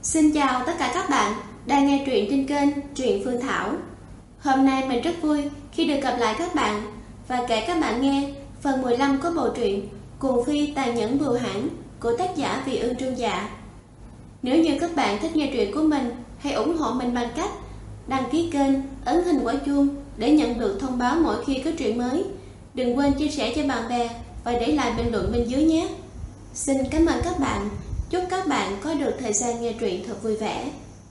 Xin chào tất cả các bạn đang nghe truyện trên kênh Truyện Phương Thảo. Hôm nay mình rất vui khi được gặp lại các bạn và kể các bạn nghe phần 15 của bộ truyện Cuồng Phi Tàn Nhẫn Bưu Hãn của tác giả Vị Ương Trương Dạ. Nếu như các bạn thích nghe truyện của mình, hãy ủng hộ mình bằng cách đăng ký kênh, ấn hình quả chuông để nhận được thông báo mỗi khi có truyện mới. Đừng quên chia sẻ cho bạn bè và để lại bình luận bên dưới nhé. Xin cảm ơn các bạn. Chúc các bạn có được thời gian nghe truyện thật vui vẻ.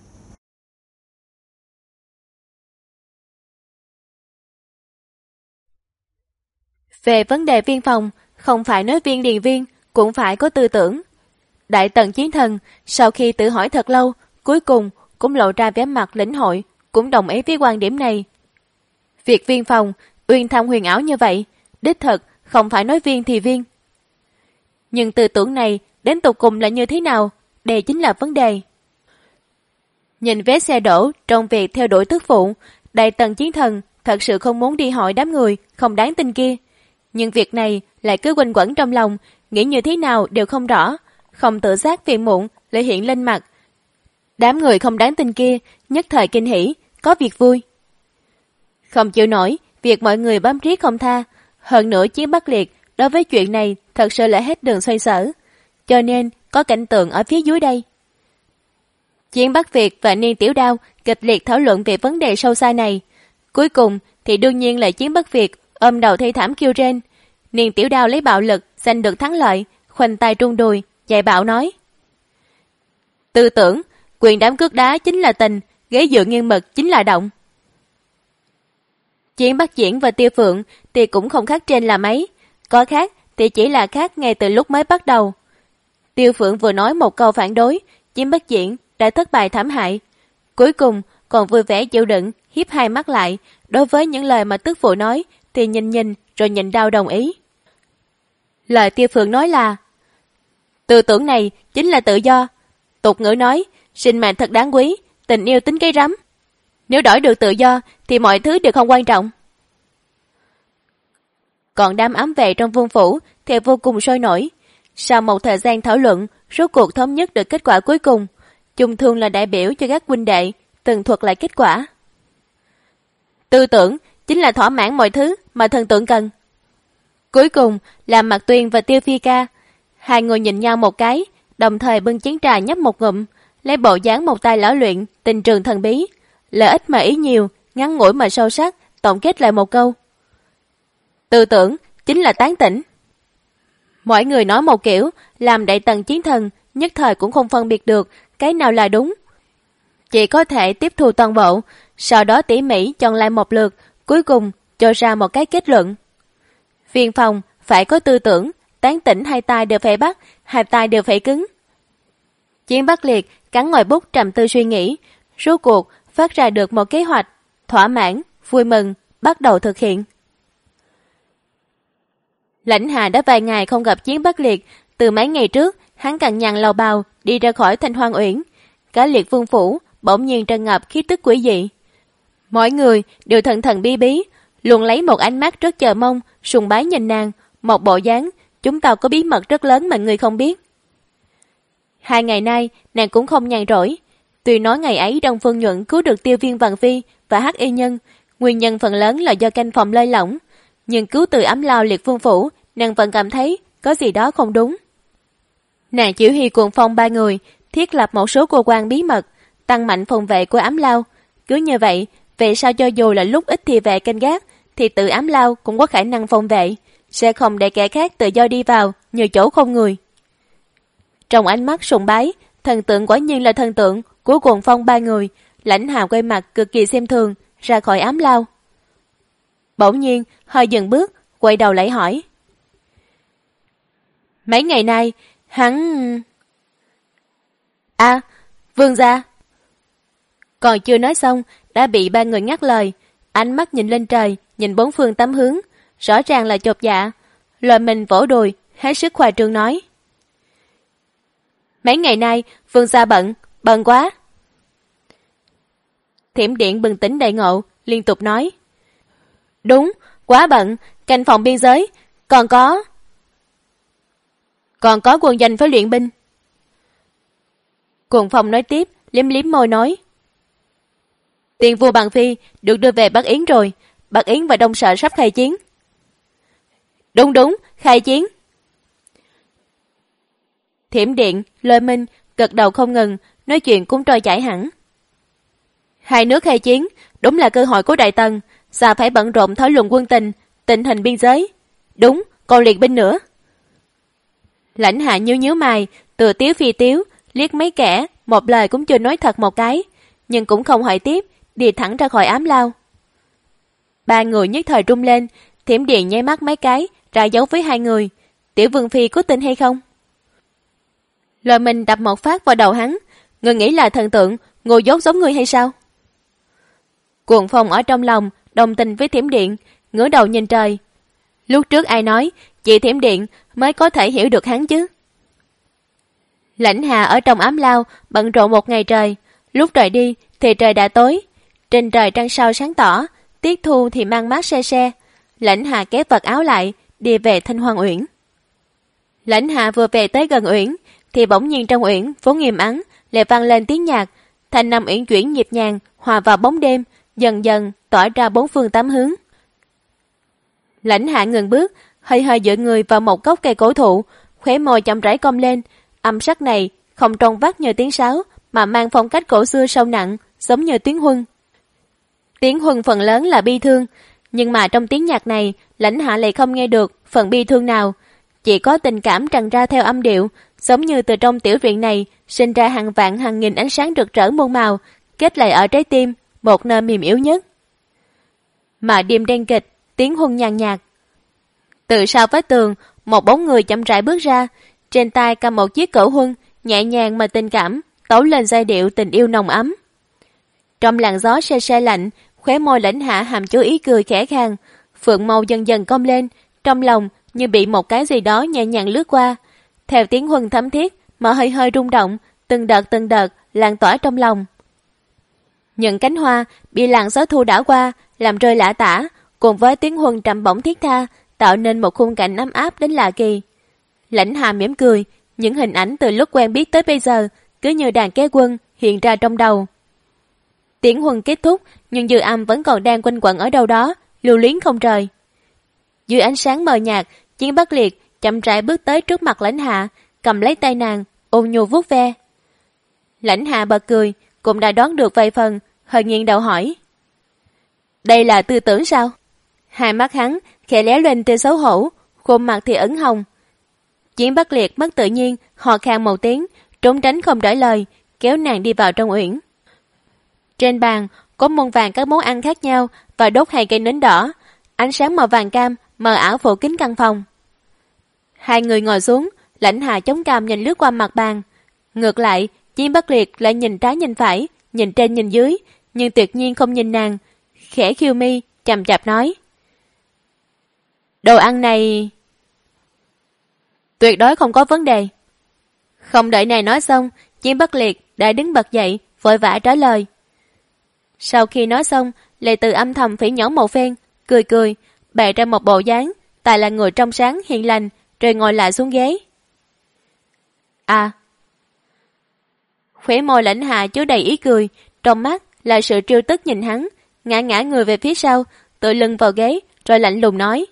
Về vấn đề viên phòng, không phải nói viên điền viên, cũng phải có tư tưởng. Đại Tần Chiến Thần, sau khi tự hỏi thật lâu, cuối cùng cũng lộ ra vẻ mặt lĩnh hội, cũng đồng ý với quan điểm này. Việc viên phòng, uyên thâm huyền ảo như vậy, đích thực không phải nói viên thì viên. Nhưng tư tưởng này đến tột cùng là như thế nào, đây chính là vấn đề. Nhìn vé xe đổ trong việc theo đuổi tức phụ, Đại Tần Chiến Thần thật sự không muốn đi hỏi đám người không đáng tin kia. Nhưng việc này lại cứ quanh quẩn trong lòng, nghĩ như thế nào đều không rõ, không tự giác phiền muộn lại hiện lên mặt. Đám người không đáng tin kia nhất thời kinh hỉ, có việc vui. Không chịu nổi việc mọi người bám riết không tha, hơn nữa Chiến Bắc Liệt đối với chuyện này thật sự là hết đường xoay sở, cho nên có cảnh tượng ở phía dưới đây. Chiến Bắc Việt và Niên Tiểu Đao kịch liệt thảo luận về vấn đề sâu xa này. Cuối cùng thì đương nhiên là Chiến Bắc Việt ôm đầu thê thảm kêu rên. Niên Tiểu Đao lấy bạo lực giành được thắng lợi, khoanh tay trung đùi, dạy bạo nói: tư tưởng, quyền đám cước đá chính là tình, ghế dựa nghiêng mực chính là động. Chiến Bắc Diễn và Tiêu Phượng thì cũng không khác trên là mấy, có khác thì chỉ là khác ngay từ lúc mới bắt đầu. Tiêu Phượng vừa nói một câu phản đối, Chiến Bắc Diễn đã thất bại thảm hại. Cuối cùng còn vui vẻ chịu đựng, hiếp hai mắt lại, đối với những lời mà tức phụ nói thì nhìn rồi nhịn đau đồng ý. Lời Tiêu Phượng nói là: tư tưởng này chính là tự do. Tục ngữ nói, sinh mệnh thật đáng quý, tình yêu tính cái rắm. Nếu đổi được tự do thì mọi thứ đều không quan trọng. Còn đám ám vệ trong vương phủ thì vô cùng sôi nổi. Sau một thời gian thảo luận, rốt cuộc thống nhất được kết quả cuối cùng. Chung thường là đại biểu cho các huynh đệ từng thuật lại kết quả. Tư tưởng chính là thỏa mãn mọi thứ mà thần tượng cần. Cuối cùng là Mạc Tuyên và Tiêu Phi Ca. Hai người nhìn nhau một cái, đồng thời bưng chén trà nhấp một ngụm, lấy bộ dáng một tay lão luyện tình trường thần bí, lợi ích mà ý nhiều, ngắn ngủi mà sâu sắc, tổng kết lại một câu: tư tưởng chính là tán tỉnh. Mỗi người nói một kiểu, làm Đại Tần Chiến Thần nhất thời cũng không phân biệt được cái nào là đúng. Chỉ có thể tiếp thu toàn bộ, sau đó tỉ mỉ chọn lại một lượt, cuối cùng cho ra một cái kết luận. Viên phòng phải có tư tưởng, tán tỉnh hai tay đều phải bắt, hai tay đều phải cứng. Chiến Bắc Liệt cắn ngòi bút trầm tư suy nghĩ, rốt cuộc phát ra được một kế hoạch, thỏa mãn, vui mừng, bắt đầu thực hiện. Lãnh Hà đã vài ngày không gặp Chiến Bắc Liệt, từ mấy ngày trước hắn cằn nhằn lầu bào đi ra khỏi Thanh Hoang Uyển. Cả Liệt Vương phủ bỗng nhiên tràn ngập khí tức quỷ dị. Mọi người đều thần thần bí bí, luôn lấy một ánh mắt rất chờ mong, sùng bái nhìn nàng, một bộ dáng chúng ta có bí mật rất lớn mà người không biết. 2 ngày nay nàng cũng không nhàn rỗi. Tuy nói ngày ấy Đông Phương Nhuận cứu được Tiêu Viên Vàng Phi và Hắc Y Nhân, nguyên nhân phần lớn là do canh phòng lơi lỏng, nhưng cứu từ ấm lao Liệt Vương phủ, nàng vẫn cảm thấy có gì đó không đúng. Nàng chỉ huy Cuồng Phong 3 người thiết lập một số cơ quan bí mật, tăng mạnh phòng vệ của ấm lao. Cứ như vậy, về sau cho dù là lúc ít thì vệ canh gác, thì tự ấm lao cũng có khả năng phòng vệ, sẽ không để kẻ khác tự do đi vào như chỗ không người. Trong ánh mắt sùng bái, thần tượng quả nhiên là thần tượng của Cuồng Phong 3 người. Lãnh Hà quay mặt cực kỳ xem thường, ra khỏi ấm lao. Bỗng nhiên hơi dừng bước, quay đầu lại hỏi: mấy ngày nay hắn... Vương gia. Còn chưa nói xong đã bị 3 người ngắt lời. Ánh mắt nhìn lên trời, nhìn bốn phương tám hướng, rõ ràng là chột dạ. Loại mình vỗ đùi, hết sức khoa trương nói: mấy ngày nay Vương gia bận quá. Thiểm Điện bừng tỉnh đại ngộ, liên tục nói: đúng, quá bận, canh phòng biên giới, còn có quân danh với luyện binh. Cuồng Phong nói tiếp, liếm liếm môi nói. Tiền vua Bằng Phi được đưa về Bắc Yến rồi, Bắc Yến và Đông Sở sắp khai chiến. Đúng, khai chiến. Thiểm Điện, Lôi Minh gật đầu không ngừng, nói chuyện cũng trôi chảy hẳn. Hai nước khai chiến, đúng là cơ hội của Đại Tần, sao phải bận rộn thảo luận quân tình, tình hình biên giới. Đúng, còn liệt binh nữa. Lãnh Hạ nhíu mày, từ tiếu phi tiếu, liếc mấy kẻ, một lời cũng chưa nói thật một cái, nhưng cũng không hỏi tiếp, đi thẳng ra khỏi ám lao. Ba người nhất thời rung lên, Thiểm Điện nháy mắt mấy cái, ra dấu với hai người. Tiểu Vương Phi có tin hay không? Lôi Minh đập một phát vào đầu hắn. Người nghĩ là thần tượng, ngu dốt giống người hay sao? Cuồng Phong ở trong lòng, đồng tình với Thiểm Điện, ngửa đầu nhìn trời. Lúc trước ai nói, chị Thiểm Điện mới có thể hiểu được hắn chứ? Lãnh Hà ở trong ám lao, bận rộn một ngày trời. Lúc trời đi thì trời đã tối. Trên trời trăng sao sáng tỏ, tiết thu thì mang mát se se. Lãnh Hà kéo vật áo lại, đi về Thanh Hoàng Uyển. Lãnh Hà vừa về tới gần uyển, thì bỗng nhiên trong uyển vốn nghiêm ắng lại vang lên tiếng nhạc. Thanh năm uyển chuyển nhịp nhàng, hòa vào bóng đêm, dần dần tỏa ra bốn phương tám hướng. Lãnh Hạ ngừng bước, hơi dựa người vào một gốc cây cổ thụ, khóe môi chậm rãi cong lên. Âm sắc này không trong vắt như tiếng sáo, mà mang phong cách cổ xưa sâu nặng, giống như tiếng huân. Tiếng huân phần lớn là bi thương, nhưng mà trong tiếng nhạc này, Lãnh Hạ lại không nghe được phần bi thương nào, chỉ có tình cảm tràn ra theo âm điệu, giống như từ trong tiểu viện này sinh ra hàng vạn hàng nghìn ánh sáng rực rỡ muôn màu, kết lại ở trái tim, một nơi mềm yếu nhất. Mà đêm đen kịch, tiếng huân nhàn nhạt. Từ sau vách tường, một bóng người chậm rãi bước ra, trên tay cầm một chiếc cẩu huân, nhẹ nhàng mà tình cảm, tấu lên giai điệu tình yêu nồng ấm. Trong làn gió se se lạnh, khóe môi Lãnh Hạ hàm chứa ý cười khẽ khàng, phượng màu dần dần cong lên, trong lòng như bị một cái gì đó nhẹ nhàng lướt qua. Theo tiếng huân thấm thiết mà hơi rung động, từng đợt lan tỏa trong lòng. Những cánh hoa bị làn gió thu đảo qua, làm rơi lả tả, cùng với tiếng huân trầm bổng thiết tha, tạo nên một khung cảnh ấm áp đến lạ kỳ. Lãnh Hà mỉm cười, những hình ảnh từ lúc quen biết tới bây giờ cứ như đàn kéo quân hiện ra trong đầu. Tiếng huân kết thúc, nhưng dư âm vẫn còn đang quanh quẩn ở đâu đó, lưu luyến không rời. Dưới ánh sáng mờ nhạt, Chiến Bất Liệt chậm rãi bước tới trước mặt Lãnh Hạ, cầm lấy tay nàng, ôn nhu vuốt ve. Lãnh Hạ bật cười, cũng đã đoán được vài phần, hơi nghiêng đầu hỏi. Đây là tư tưởng sao? Hai mắt hắn khẽ lé lên tia xấu hổ, khuôn mặt thì ửng hồng. Chiến Bất Liệt mất tự nhiên, hò khan một tiếng, trốn tránh không trả lời, kéo nàng đi vào trong uyển. Trên bàn có muôn vàng các món ăn khác nhau và đốt 2 cây nến đỏ, ánh sáng màu vàng cam mờ ảo phủ kín căn phòng. Hai người ngồi xuống, Lãnh Hạ chống cằm nhìn lướt qua mặt bàn. Ngược lại, Chiến Bất Liệt lại nhìn trái nhìn phải, nhìn trên nhìn dưới, nhưng tuyệt nhiên không nhìn nàng. Khẽ khiêu mi, chậm chạp nói. Đồ ăn này tuyệt đối không có vấn đề. Không đợi này nói xong, Chiến Bất Liệt đã đứng bật dậy, vội vã trả lời. Sau khi nói xong, Lệ Từ âm thầm phỉ nhổ một phen, cười, bày ra một bộ dáng, tại là người trong sáng hiền lành, rồi ngồi lại xuống ghế. À. Khóe môi Lãnh Hạ chứa đầy ý cười, trong mắt là sự trêu tức nhìn hắn, ngã người về phía sau, tựa lưng vào ghế, rồi lạnh lùng nói.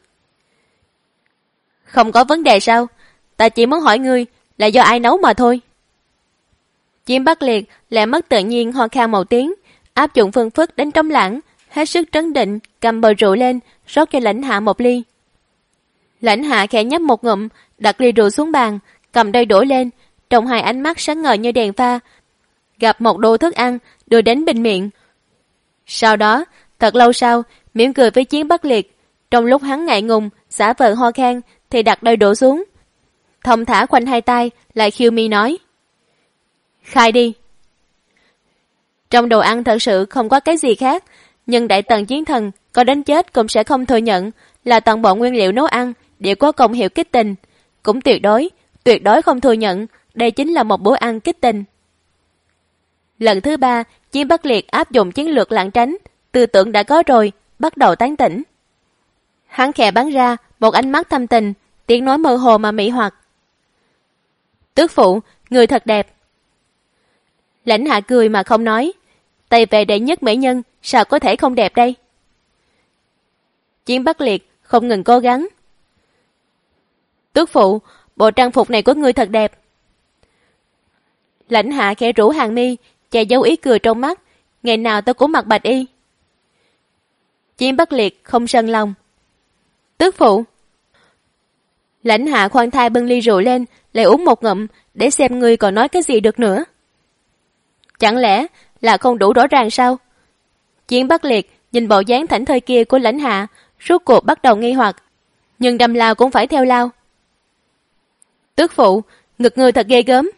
Không có vấn đề sao? Ta chỉ muốn hỏi ngươi là do ai nấu mà thôi. Chiến Bất Liệt lại mất tự nhiên ho khan một tiếng, áp dụng phương thức đến trống lãng, hết sức trấn định, cầm bầu rượu lên, rót cho Lãnh Hạ một ly. Lãnh Hạ khẽ nhấp một ngụm, đặt ly rượu xuống bàn, cầm đôi đổ lên, trong hai ánh mắt sáng ngời như đèn pha, gặp một đô thức ăn đưa đến bên miệng. Sau đó, thật lâu sau, mỉm cười với Chiến Bất Liệt, trong lúc hắn ngại ngùng, giả vờ ho khan thì đặt đôi đổ xuống. Thông thả khoanh hai tay, lại khiêu mi nói. Khai đi. Trong đồ ăn thật sự không có cái gì khác, nhưng Đại Tần Chiến Thần có đến chết cũng sẽ không thừa nhận là toàn bộ nguyên liệu nấu ăn đều có công hiệu kích tình, cũng tuyệt đối không thừa nhận đây chính là một bữa ăn kích tình. Lần thứ 3, Chiến Bất Liệt áp dụng chiến lược lảng tránh, tư tưởng đã có rồi, bắt đầu tán tỉnh. Hắn khẽ bắn ra một ánh mắt thâm tình, tiếng nói mơ hồ mà mỹ hoặc. Tước phụ, người thật đẹp. Lãnh Hạ cười mà không nói. Tay về đệ nhất mỹ nhân, sao có thể không đẹp đây? Chiến Bắc Liệt không ngừng cố gắng. Tước phụ, bộ trang phục này của ngươi thật đẹp. Lãnh Hạ khẽ rũ hàng mi, che giấu ý cười trong mắt. Ngày nào tôi cũng mặc bạch y. Chiến Bắc Liệt không sân lòng. Tước phụ. Lãnh Hạ khoan thai bưng ly rượu lên, lại uống một ngụm để xem ngươi còn nói cái gì được nữa. Chẳng lẽ là không đủ rõ ràng sao? Chiến Bắc Liệt nhìn bộ dáng thảnh thơi kia của Lãnh Hạ, rốt cuộc bắt đầu nghi hoặc, nhưng đâm lao cũng phải theo lao. Tước phụ, ngực ngươi thật ghê gớm.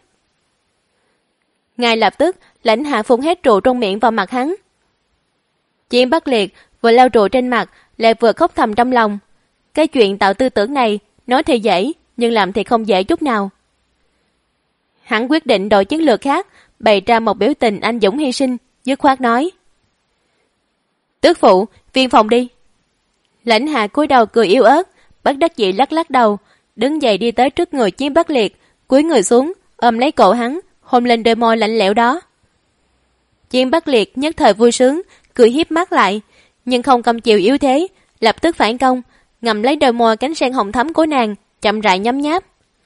Ngay lập tức, Lãnh Hạ phun hết rượu trong miệng vào mặt hắn. Chiến Bắc Liệt vừa lau rượu trên mặt, lại vừa khóc thầm trong lòng. Cái chuyện tạo tư tưởng này, nói thì dễ, nhưng làm thì không dễ chút nào. Hắn quyết định đổi chiến lược khác, bày ra một biểu tình anh dũng hy sinh, dứt khoát nói. Tước phụ, viên phòng đi. Lãnh Hạ cúi đầu cười yếu ớt, bất đắc dĩ lắc lắc đầu, đứng dậy đi tới trước người Chiến Bắc Liệt, cúi người xuống, ôm lấy cổ hắn, hôn lên đôi môi lạnh lẽo đó. Chiến Bắc Liệt nhất thời vui sướng, cười hiếp mắt lại, nhưng không cam chịu yếu thế, lập tức phản công, ngậm lấy đôi môi cánh sen hồng thắm của nàng, chậm rãi nhấm nháp.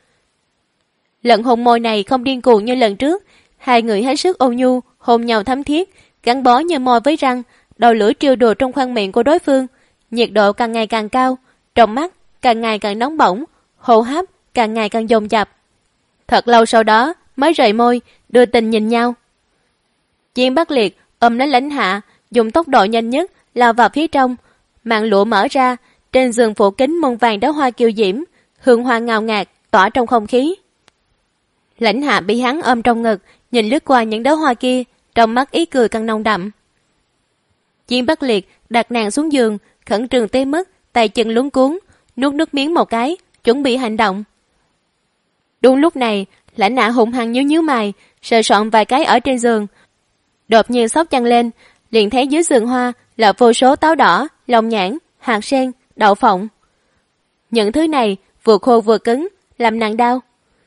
Lần hôn môi này không điên cuồng như lần trước, hai người hết sức ôn nhu, hôn nhau thắm thiết, gắn bó như môi với răng, đầu lưỡi trêu đùa trong khoang miệng của đối phương, nhiệt độ càng ngày càng cao, trong mắt càng ngày càng nóng bỏng, hô hấp càng ngày càng dồn dập. Thật lâu sau đó mới rời môi, đưa tình nhìn nhau. Chiến Bắc Liệt ôm lấy Lãnh Hạ, dùng tốc độ nhanh nhất lao vào phía trong, màn lụa mở ra, trên giường phủ kính muôn vàng đóa hoa kiều diễm, hương hoa ngào ngạt tỏa trong không khí. Lãnh Hạ bị hắn ôm trong ngực, nhìn lướt qua những đóa hoa kia, trong mắt ý cười càng nồng đậm. Chiến Bắc Liệt đặt nàng xuống giường, khẩn trương tới mức tay chân luống cuống, nuốt nước miếng một cái, chuẩn bị hành động. Đúng lúc này, Lãnh Hạ hùng hăng nhíu mày, sờ soạn vài cái ở trên giường. Đột nhiên xốc chăn lên, liền thấy dưới giường hoa là vô số táo đỏ, long nhãn, hạt sen, đậu phộng. Những thứ này vừa khô vừa cứng, làm nàng đau.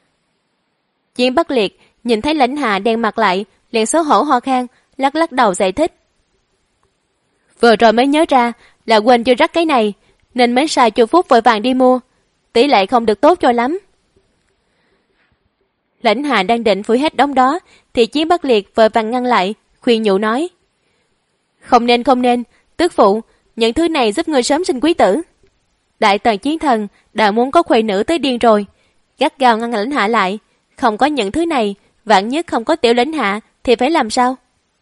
Chiến Bắc Liệt nhìn thấy Lãnh Hạ đen mặt lại, liền xấu hổ ho khan, lắc lắc đầu giải thích. Vừa rồi mới nhớ ra là quên chưa rắc cái này, nên mới sai Chu Phúc vội vàng đi mua, tỷ lệ không được tốt cho lắm. Lãnh Hạ đang định phủi hết đống đó, thì Chiến Bắc Liệt vội vàng ngăn lại, khuyên nhủ nói. Không nên, tước phụ, những thứ này giúp ngươi sớm sinh quý tử. Đại tần chiến thần đã muốn có khuê nữ tới điên rồi, gắt gao ngăn Lãnh Hạ lại. Không có những thứ này, vạn nhất không có tiểu Lãnh Hạ thì phải làm sao?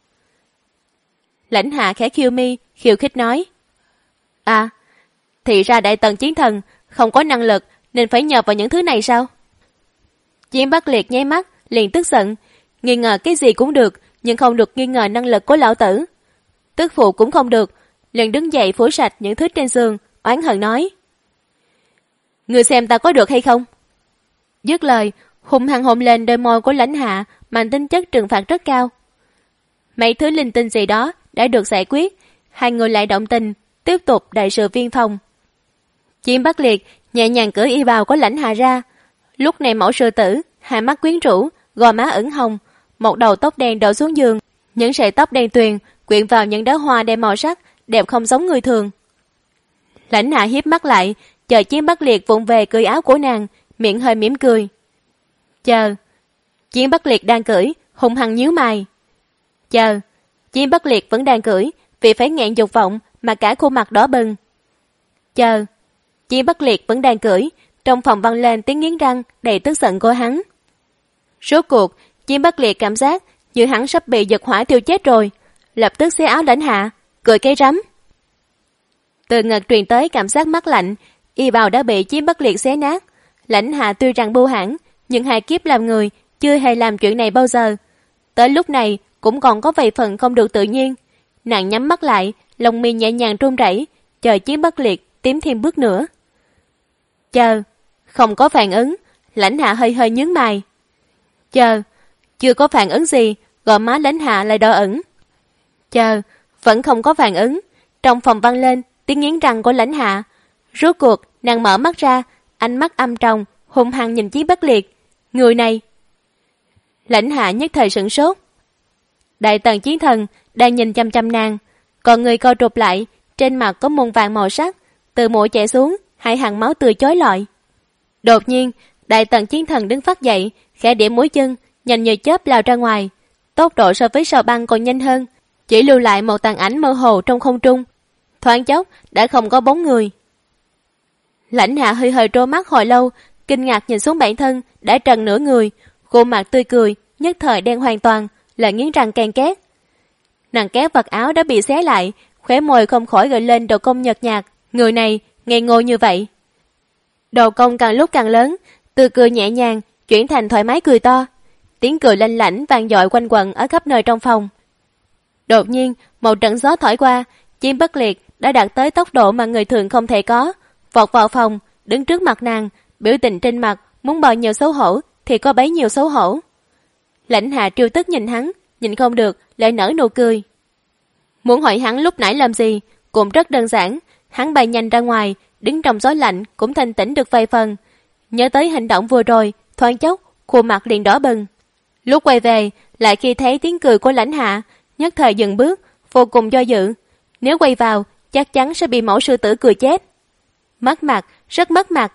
Lãnh Hạ khẽ khiêu mi, khiêu khích nói. À, thì ra đại tần chiến thần không có năng lực nên phải nhờ vào những thứ này sao? Chiến Bắc Liệt nháy mắt, liền tức giận, nghi ngờ cái gì cũng được, nhưng không được nghi ngờ năng lực của lão tử. Tức phụ cũng không được, liền đứng dậy phủi sạch những thứ trên giường, oán hận nói. Ngươi xem ta có được hay không? Dứt lời, hung hăng hôn lên đôi môi của Lãnh Hạ, mang tính chất trừng phạt rất cao. Mấy thứ linh tinh gì đó đã được giải quyết, hai người lại động tình, tiếp tục đại sự viên phòng. Chiến Bắc Liệt nhẹ nhàng cởi y bào của Lãnh Hạ ra. Lúc này mẫu sư tử, hai mắt quyến rũ, gò má ửng hồng, một đầu tóc đen đổ xuống giường, những sợi tóc đen tuyền quyện vào những đóa hoa đen màu sắc, đẹp không giống người thường. Lãnh Hạ hiếp mắt lại, chờ Chiến Bắc Liệt vụng về cởi áo của nàng, miệng hơi mỉm cười. Chờ. Chiến Bắc Liệt đang cưỡi, hung hăng nhíu mày. Chờ. Chiến Bắc Liệt vẫn đang cưỡi, vì phải nghẹn dục vọng mà cả khuôn mặt đỏ bừng. Chờ. Chiến Bắc Liệt vẫn đang cưỡi, trong phòng vang lên tiếng nghiến răng đầy tức giận của hắn. Rốt cuộc, Chiến Bắc Liệt cảm giác như hắn sắp bị giật hỏa thiêu chết rồi, lập tức xé áo Lãnh Hạ, cười cái rắm. Từ ngực truyền tới cảm giác mát lạnh, y bào đã bị Chiến Bắc Liệt xé nát. Lãnh Hạ tuy rằng bưu hãn, nhưng hai kiếp làm người chưa hề làm chuyện này bao giờ. Tới lúc này cũng còn có vài phần không được tự nhiên. Nàng nhắm mắt lại, lông mi nhẹ nhàng run rẩy, chờ Chiến Bắc Liệt tiến thêm bước nữa. Chờ. Không có phản ứng, Lãnh Hạ hơi hơi nhướng mày. Chờ. Chưa có phản ứng gì, gò má Lãnh Hạ lại đỏ ửng. Chờ. Vẫn không có phản ứng. Trong phòng vang lên tiếng nghiến răng của Lãnh Hạ. Rốt cuộc nàng mở mắt ra, ánh mắt âm trầm hung hăng nhìn Chiến Bắc Liệt. Người này. Lãnh Hạ nhất thời sửng sốt. Đại tần chiến thần đang nhìn chăm chăm nàng, còn người co rụt lại, trên mặt có muôn vàng màu sắc, từ mũi chảy xuống, hai hàng máu tươi chói lọi. Đột nhiên, đại tần chiến thần đứng phát dậy, khẽ điểm mũi chân, nhanh như chớp lao ra ngoài. Tốc độ so với sao băng còn nhanh hơn, chỉ lưu lại một tàn ảnh mơ hồ trong không trung. Thoáng chốc đã không có bóng người. Lãnh Hạ hơi hơi trố mắt hồi lâu, kinh ngạc nhìn xuống bản thân đã trần nửa người, khuôn mặt tươi cười nhất thời đen hoàn toàn, lại nghiến răng ken két. Nàng kéo vật áo đã bị xé lại, khóe môi không khỏi gợi lên độ cong nhợt nhạt. Người này ngây ngô như vậy. Đầu cong càng lúc càng lớn, từ cười nhẹ nhàng chuyển thành thoải mái cười to. Tiếng cười lanh lảnh vang dội quanh quẩn ở khắp nơi trong phòng. Đột nhiên, một trận gió thổi qua, Chim Bất Liệt đã đạt tới tốc độ mà người thường không thể có, vọt vào phòng, đứng trước mặt nàng, biểu tình trên mặt muốn bao nhiêu xấu hổ thì có bấy nhiêu xấu hổ. Lãnh Hạ trêu tức nhìn hắn, nhìn không được lại nở nụ cười. Muốn hỏi hắn lúc nãy làm gì cũng rất đơn giản, hắn bay nhanh ra ngoài, đứng trong gió lạnh cũng thanh tĩnh được vài phần. Nhớ tới hành động vừa rồi, thoáng chốc khuôn mặt liền đỏ bừng. Lúc quay về, lại khi thấy tiếng cười của Lãnh Hạ, nhất thời dừng bước, vô cùng do dự. Nếu quay vào, chắc chắn sẽ bị mẫu sư tử cười chết. Mất mặt, rất mất mặt.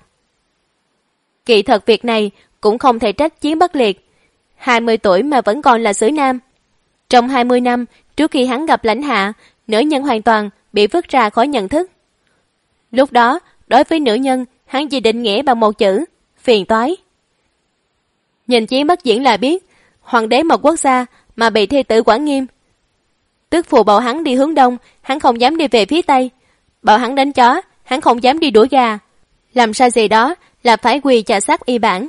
Kỳ thật việc này cũng không thể trách Chiến Bất Liệt. 20 tuổi mà vẫn còn là xử nam. Trong 20 năm trước khi hắn gặp Lãnh Hạ, nữ nhân hoàn toàn bị vứt ra khỏi nhận thức. Lúc đó, đối với nữ nhân, hắn chỉ định nghĩa bằng một chữ: phiền toái. Nhìn Chiến Bất Diễn là biết, hoàng đế một quốc gia mà bị thi tử quản nghiêm. Tức phụ bảo hắn đi hướng đông, hắn không dám đi về phía tây. Bảo hắn đánh chó, hắn không dám đi đuổi gà. Làm sai gì đó là phải quỳ chà sát y bản.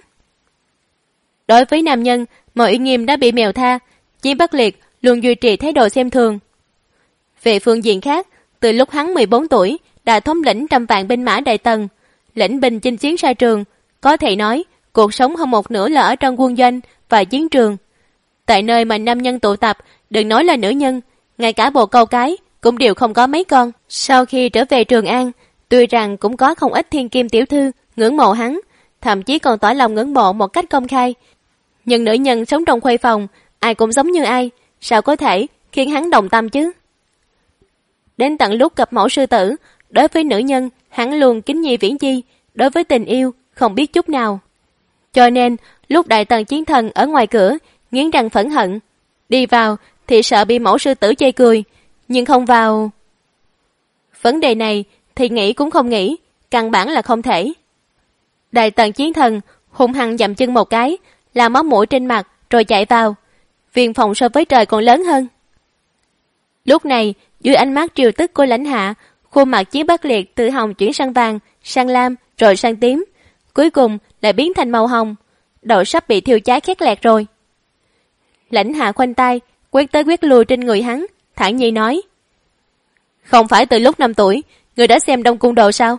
Đối với nam nhân, mọi uy nghiêm đã bị mèo tha, Chiến Bất Liệt luôn duy trì thái độ xem thường. Về phương diện khác, từ lúc hắn 14 tuổi đã thống lĩnh trăm vạn binh mã Đại Tần, lĩnh binh chinh chiến xa trường, có thể nói cuộc sống hơn một nửa là ở trong quân doanh và chiến trường. Tại nơi mà nam nhân tụ tập, đừng nói là nữ nhân, ngay cả bồ câu cái cũng đều không có mấy con. Sau khi trở về Trường An, tuy rằng cũng có không ít thiên kim tiểu thư ngưỡng mộ hắn, thậm chí còn tỏ lòng ngưỡng mộ một cách công khai. Nhưng nữ nhân sống trong khuê phòng, ai cũng giống như ai, sao có thể khiến hắn đồng tâm chứ? Đến tận lúc gặp mẫu sư tử, đối với nữ nhân hắn luôn kính nhi viễn chi, đối với tình yêu không biết chút nào. Cho nên lúc Đại Tần chiến thần ở ngoài cửa nghiến răng phẫn hận, đi vào thì sợ bị mẫu sư tử chê cười, nhưng không vào. Vấn đề này thì nghĩ cũng không nghĩ, căn bản là không thể. Đại Tần chiến thần hung hăng dậm chân một cái, làm máu mũi trên mặt rồi chạy vào. Viên phòng so với trời còn lớn hơn. Lúc này, dưới ánh mắt triều tức của Lãnh Hạ, khuôn mặt Chiến Bất Liệt từ hồng chuyển sang vàng, sang lam, rồi sang tím, cuối cùng lại biến thành màu hồng. Đầu sắp bị thiêu cháy khét lẹt rồi. Lãnh Hạ khoanh tay, quét tới quét lui trên người hắn, thản nhiên nói: không phải từ lúc 5 tuổi, người đã xem Đông Cung Đồ sao?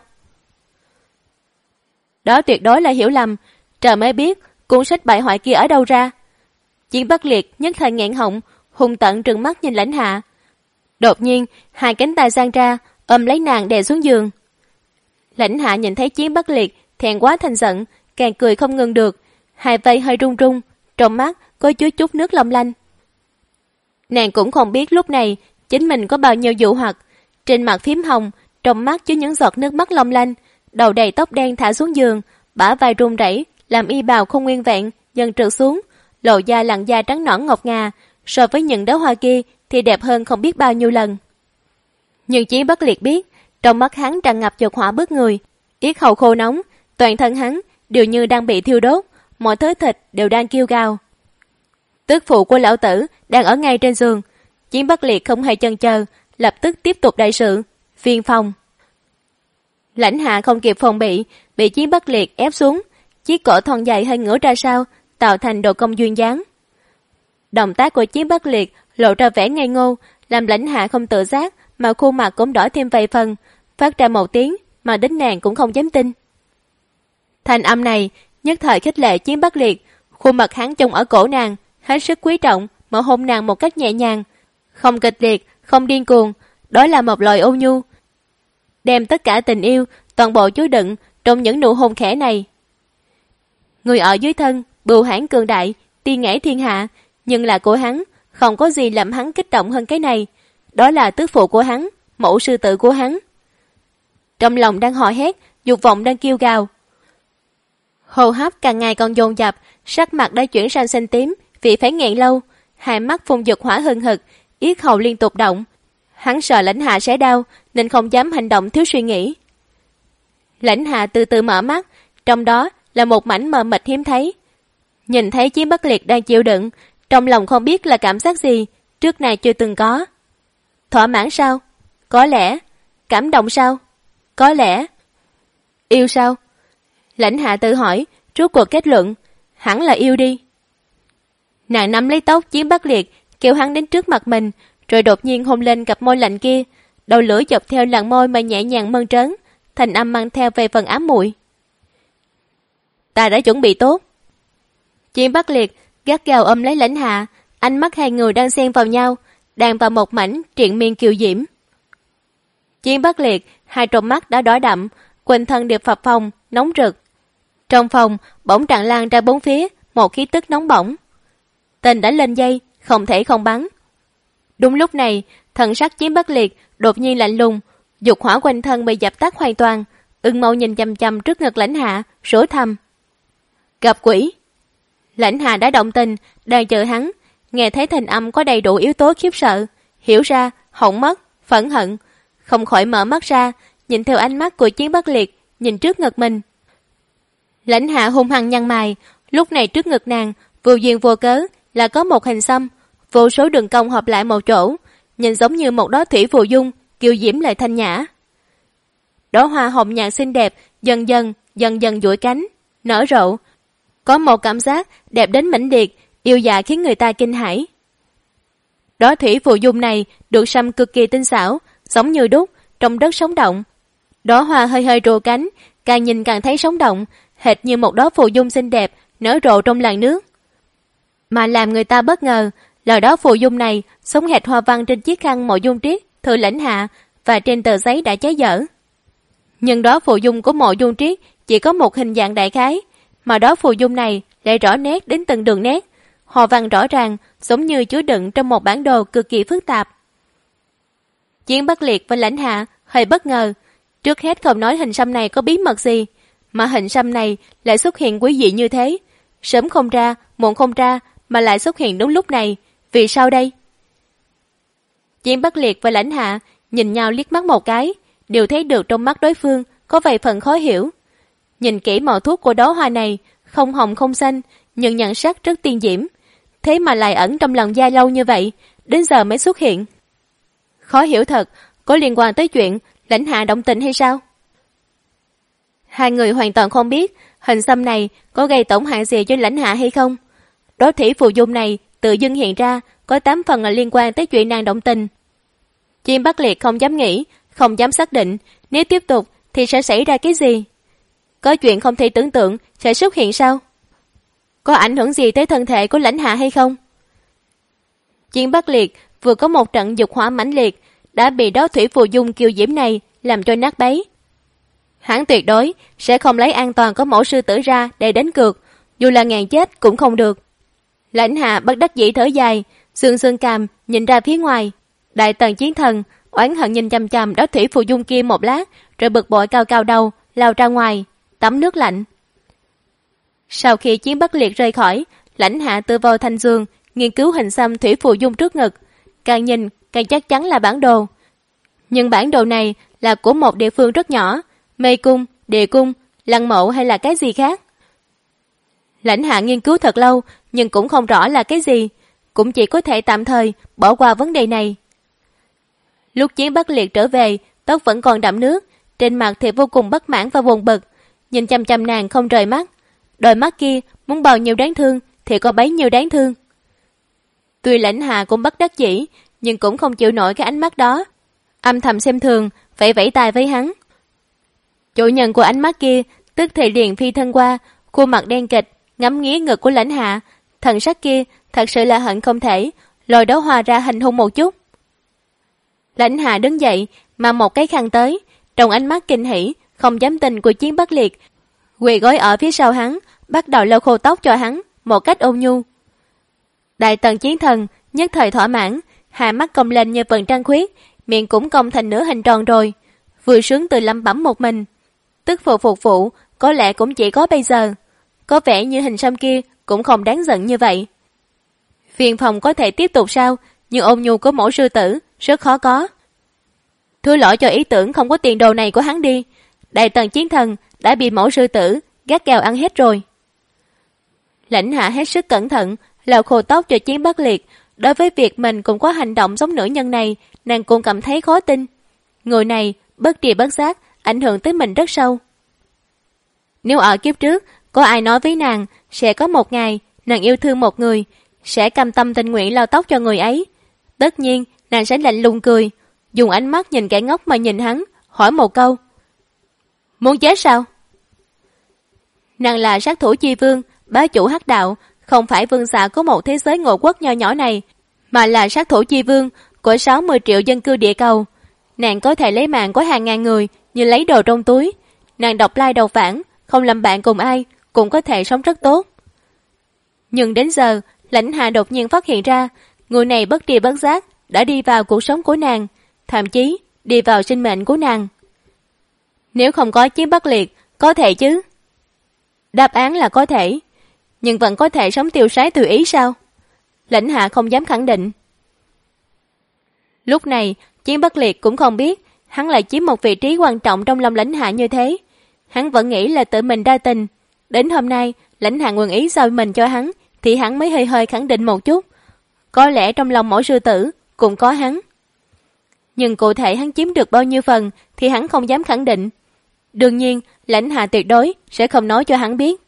Đó tuyệt đối là hiểu lầm, trời mới biết cuốn sách bại hoại kia ở đâu ra. Chiến Bất Liệt nhất thời nghẹn họng, hung tợn trừng mắt nhìn Lãnh Hạ. Đột nhiên, hai cánh tay giang ra, ôm lấy nàng đè xuống giường. Lãnh Hạ nhìn thấy Chiến Bất Liệt thẹn quá thành giận, càng cười không ngừng được, hai vai hơi run run, trong mắt có chứa chút nước long lanh. Nàng cũng không biết lúc này chính mình có bao nhiêu dụ hoặc, trên mặt phím hồng, trong mắt chứa những giọt nước mắt long lanh, đầu đầy tóc đen thả xuống giường, bả vai run rẩy, làm y bào không nguyên vẹn dần trượt xuống, lộ da làn da trắng nõn ngọc ngà, so với những đóa hoa kia thì đẹp hơn không biết bao nhiêu lần. Nhưng Chiến Bất Liệt biết, trong mắt hắn tràn ngập dục hỏa bức người, yết hầu khô nóng, toàn thân hắn đều như đang bị thiêu đốt, mọi thứ thịt đều đang kêu gào. Tức phụ của lão tử đang ở ngay trên giường. Chiến Bất Liệt không hề chần chờ, lập tức tiếp tục đại sự, phiên phòng. Lãnh Hạ không kịp phòng bị Chiến Bất Liệt ép xuống, chiếc cổ thon dài hơi ngửa ra sau, tạo thành độ cong duyên dáng. Động tác của Chiến Bất Liệt lộ ra vẻ ngây ngô, làm Lãnh Hạ không tự giác mà khuôn mặt cũng đỏ thêm vài phần, phát ra một tiếng mà đến nàng cũng không dám tin. Thanh âm này nhất thời khích lệ Chiến Bất Liệt, khuôn mặt hắn trông ở cổ nàng hết sức quý trọng mà hôn nàng một cách nhẹ nhàng, không kịch liệt, không điên cuồng, đó là một lời ôn nhu, đem tất cả tình yêu toàn bộ chứa đựng trong những nụ hôn khẽ này. Người ở dưới thân bưu hãn cường đại, tiên nghệ thiên hạ, nhưng là của hắn Không có gì làm hắn kích động hơn cái này. Đó là tứ phụ của hắn, mẫu sư tử của hắn. Trong lòng đang hò hét, dục vọng đang kêu gào. Hô hấp càng ngày còn dồn dập, sắc mặt đã chuyển sang xanh tím vì phải nghẹn lâu, hai mắt phun dục hỏa hừng hực, yết hầu liên tục động. Hắn sợ Lãnh Hạ sẽ đau nên không dám hành động thiếu suy nghĩ. Lãnh Hạ từ từ mở mắt, trong đó là một mảnh mờ mịt hiếm thấy. Nhìn thấy Chiến Bất Liệt đang chịu đựng, trong lòng không biết là cảm giác gì, trước nay chưa từng có. Thỏa mãn sao? Có lẽ. Cảm động sao? Có lẽ. Yêu sao? Lãnh Hạ tự hỏi, rốt cuộc kết luận, hẳn là yêu đi. Nàng nắm lấy tóc Chiến Bất Liệt, kéo hắn đến trước mặt mình, rồi đột nhiên hôn lên cặp môi lạnh kia, đầu lưỡi dọc theo làn môi mà nhẹ nhàng mơn trớn, thành âm mang theo về phần ám muội. Ta đã chuẩn bị tốt. Chiến Bất Liệt gắt gao ôm lấy Lãnh Hạ, ánh mắt hai người đang xen vào nhau, đang vào một mảnh triện miên kiều diễm. Chiến Bất Liệt, hai tròng mắt đã đỏ đậm, quanh thân đều phập phồng, nóng rực. Trong phòng bỗng tràn lan ra bốn phía một khí tức nóng bỏng. Tên đã lên dây, không thể không bắn. Đúng lúc này, thần sắc Chiến Bất Liệt đột nhiên lạnh lùng, dục hỏa quanh thân bị dập tắt hoàn toàn, ưng mâu nhìn chằm chằm trước ngực Lãnh Hạ, rối thầm. Gặp quỷ. Lãnh Hạ đã động tình, đang chờ hắn, nghe thấy thanh âm có đầy đủ yếu tố khiếp sợ, hiểu ra, hỏng mất, phẫn hận, không khỏi mở mắt ra, nhìn theo ánh mắt của Chiến Bất Liệt, nhìn trước ngực mình. Lãnh Hạ hung hăng nhăn mày, lúc này trước ngực nàng, vô duyên vô cớ là có một hình xăm, vô số đường cong hợp lại một chỗ, nhìn giống như một đóa thủy phù dung, kiều diễm lại thanh nhã. Đóa hoa hồng nhạt xinh đẹp, dần dần duỗi cánh, nở rộ, có một cảm giác đẹp đến mãnh liệt, yêu dạ khiến người ta kinh hãi. Đóa thủy phù dung này được xăm cực kỳ tinh xảo, giống như đúc, trong đất sống động. Đóa hoa hơi hơi rồ cánh, càng nhìn càng thấy sống động, hệt như một đóa phù dung xinh đẹp nở rộ trong làn nước. Mà làm người ta bất ngờ là đóa phù dung này sống hệt hoa văn trên chiếc khăn Mộ Dung Triết thừa Lãnh Hạ và trên tờ giấy đã cháy dở. Nhưng đóa phù dung của Mộ Dung Triết chỉ có một hình dạng đại khái, mà đóa phù dung này lại rõ nét đến từng đường nét, hoa văn rõ ràng, giống như chứa đựng trong một bản đồ cực kỳ phức tạp. Chiến Bất Liệt và Lãnh Hạ hơi bất ngờ, trước hết không nói hình xăm này có bí mật gì, mà hình xăm này lại xuất hiện quý dị như thế, sớm không ra, muộn không ra, mà lại xuất hiện đúng lúc này, vì sao đây? Chiến Bất Liệt và Lãnh Hạ nhìn nhau liếc mắt một cái, đều thấy được trong mắt đối phương có vài phần khó hiểu. Nhìn kỹ màu thuốc của đóa hoa này, không hồng không xanh, nhưng nhan sắc rất tiên diễm, thế mà lại ẩn trong lòng da lâu như vậy, đến giờ mới xuất hiện. Khó hiểu thật, có liên quan tới chuyện Lãnh Hạ động tình hay sao? Hai người hoàn toàn không biết hình xăm này có gây tổn hại gì cho Lãnh Hạ hay không. Đóa thủy phù dung này tự dưng hiện ra có 8 phần là liên quan tới chuyện nàng động tình. Chiến Bất Liệt không dám nghĩ, không dám xác định nếu tiếp tục thì sẽ xảy ra cái gì. Có chuyện không thể tưởng tượng sẽ xuất hiện sao? Có ảnh hưởng gì tới thân thể của Lãnh Hạ hay không? Chiến Bất Liệt vừa có một trận dục hỏa mãnh liệt, đã bị đóa thủy phù dung kiều diễm này làm cho nát bấy. Hắn tuyệt đối sẽ không lấy an toàn của mẫu sư tử ra để đánh cược, dù là ngàn chết cũng không được. Lãnh Hạ bất đắc dĩ thở dài, sương sương cằm nhìn ra phía ngoài. Đại tần chiến thần oán hận nhìn chằm chằm đóa thủy phù dung kia một lát, rồi bực bội cao cao đầu lao ra ngoài tắm nước lạnh. Sau khi Chiến Bất Liệt rời khỏi, Lãnh Hạ tự vào thành giường nghiên cứu hình xăm thủy phù dung trước ngực, càng nhìn càng chắc chắn là bản đồ. Nhưng bản đồ này là của một địa phương rất nhỏ, mê cung, địa cung, lăng mộ hay là cái gì khác. Lãnh Hạ nghiên cứu thật lâu nhưng cũng không rõ là cái gì, cũng chỉ có thể tạm thời bỏ qua vấn đề này. Lúc Chiến Bất Liệt trở về, tóc vẫn còn đẫm nước, trên mặt thì vô cùng bất mãn và buồn bực, nhìn chăm chăm nàng không rời mắt. Đôi mắt kia muốn bao nhiêu đáng thương thì có bấy nhiêu đáng thương. Tuy Lãnh Hạ cũng bất đắc dĩ, nhưng cũng không chịu nổi cái ánh mắt đó, âm thầm xem thường, vẫy vẫy tay với hắn. Chủ nhân của ánh mắt kia tức thì liền phi thân qua, khuôn mặt đen kịch, ngắm nghía ngực của Lãnh Hạ, thần sắc kia thật sự là hận không thể lôi đóa hoa ra hành hung một chút. Lãnh Hạ đứng dậy, mang một cái khăn tới, trong ánh mắt kinh hỉ, không dám tin của Chiến Bất Liệt, quỳ gối ở phía sau hắn, bắt đầu lau khô tóc cho hắn một cách ôn nhu. Đại tần chiến thần nhất thời thỏa mãn, hai mắt cong lên như vầng trăng khuyết, miệng cũng cong thành nửa hình tròn rồi, vui sướng tự lẩm bẩm một mình. Tức phụ phục vụ, có lẽ cũng chỉ có bây giờ. Có vẻ như hình xăm kia cũng không đáng giận như vậy. Viên phòng có thể tiếp tục sao, nhưng ôn nhu của mẫu sư tử rất khó có. Thưa lỗi cho ý tưởng không có tiền đồ này của hắn đi. Đại tần chiến thần đã bị mẫu sư tử gắt gao ăn hết rồi. Lãnh Hạ hết sức cẩn thận, lau khô tóc cho Chiến Bắc Liệt. Đối với việc mình cũng có hành động giống nữ nhân này, nàng cũng cảm thấy khó tin. Người này bất tri bất giác ảnh hưởng tới mình rất sâu. Nếu ở kiếp trước có ai nói với nàng sẽ có một ngày nàng yêu thương một người, sẽ cam tâm tình nguyện lau tóc cho người ấy, tất nhiên nàng sẽ lạnh lùng cười, dùng ánh mắt nhìn kẻ ngốc mà nhìn hắn, hỏi một câu: muốn chết sao? Nàng là sát thủ chi vương, bá chủ hắc đạo, không phải vương xạ của một thế giới ngộ quốc nho nhỏ này, mà là sát thủ chi vương của 60 triệu dân cư địa cầu. Nàng có thể lấy mạng của hàng ngàn người như lấy đồ trong túi. Nàng độc lai độc vãng, không làm bạn cùng ai, cũng có thể sống rất tốt. Nhưng đến giờ, Lãnh Hạ đột nhiên phát hiện ra, người này bất tri bất giác đã đi vào cuộc sống của nàng, thậm chí đi vào sinh mệnh của nàng. Nếu không có Chiến Bắc Liệt, có thể chứ? Đáp án là có thể, nhưng vẫn có thể sống tiêu sái tùy ý sao? Lãnh Hạ không dám khẳng định. Lúc này, Chiến Bắc Liệt cũng không biết hắn lại chiếm một vị trí quan trọng trong lòng Lãnh Hạ như thế. Hắn vẫn nghĩ là tự mình đa tình. Đến hôm nay, Lãnh Hạ nguyện ý giao mình cho hắn, thì hắn mới hơi hơi khẳng định một chút. Có lẽ trong lòng mỗi sư tử cũng có hắn. Nhưng cụ thể hắn chiếm được bao nhiêu phần thì hắn không dám khẳng định. Đương nhiên, Lãnh Hạ tuyệt đối sẽ không nói cho hắn biết.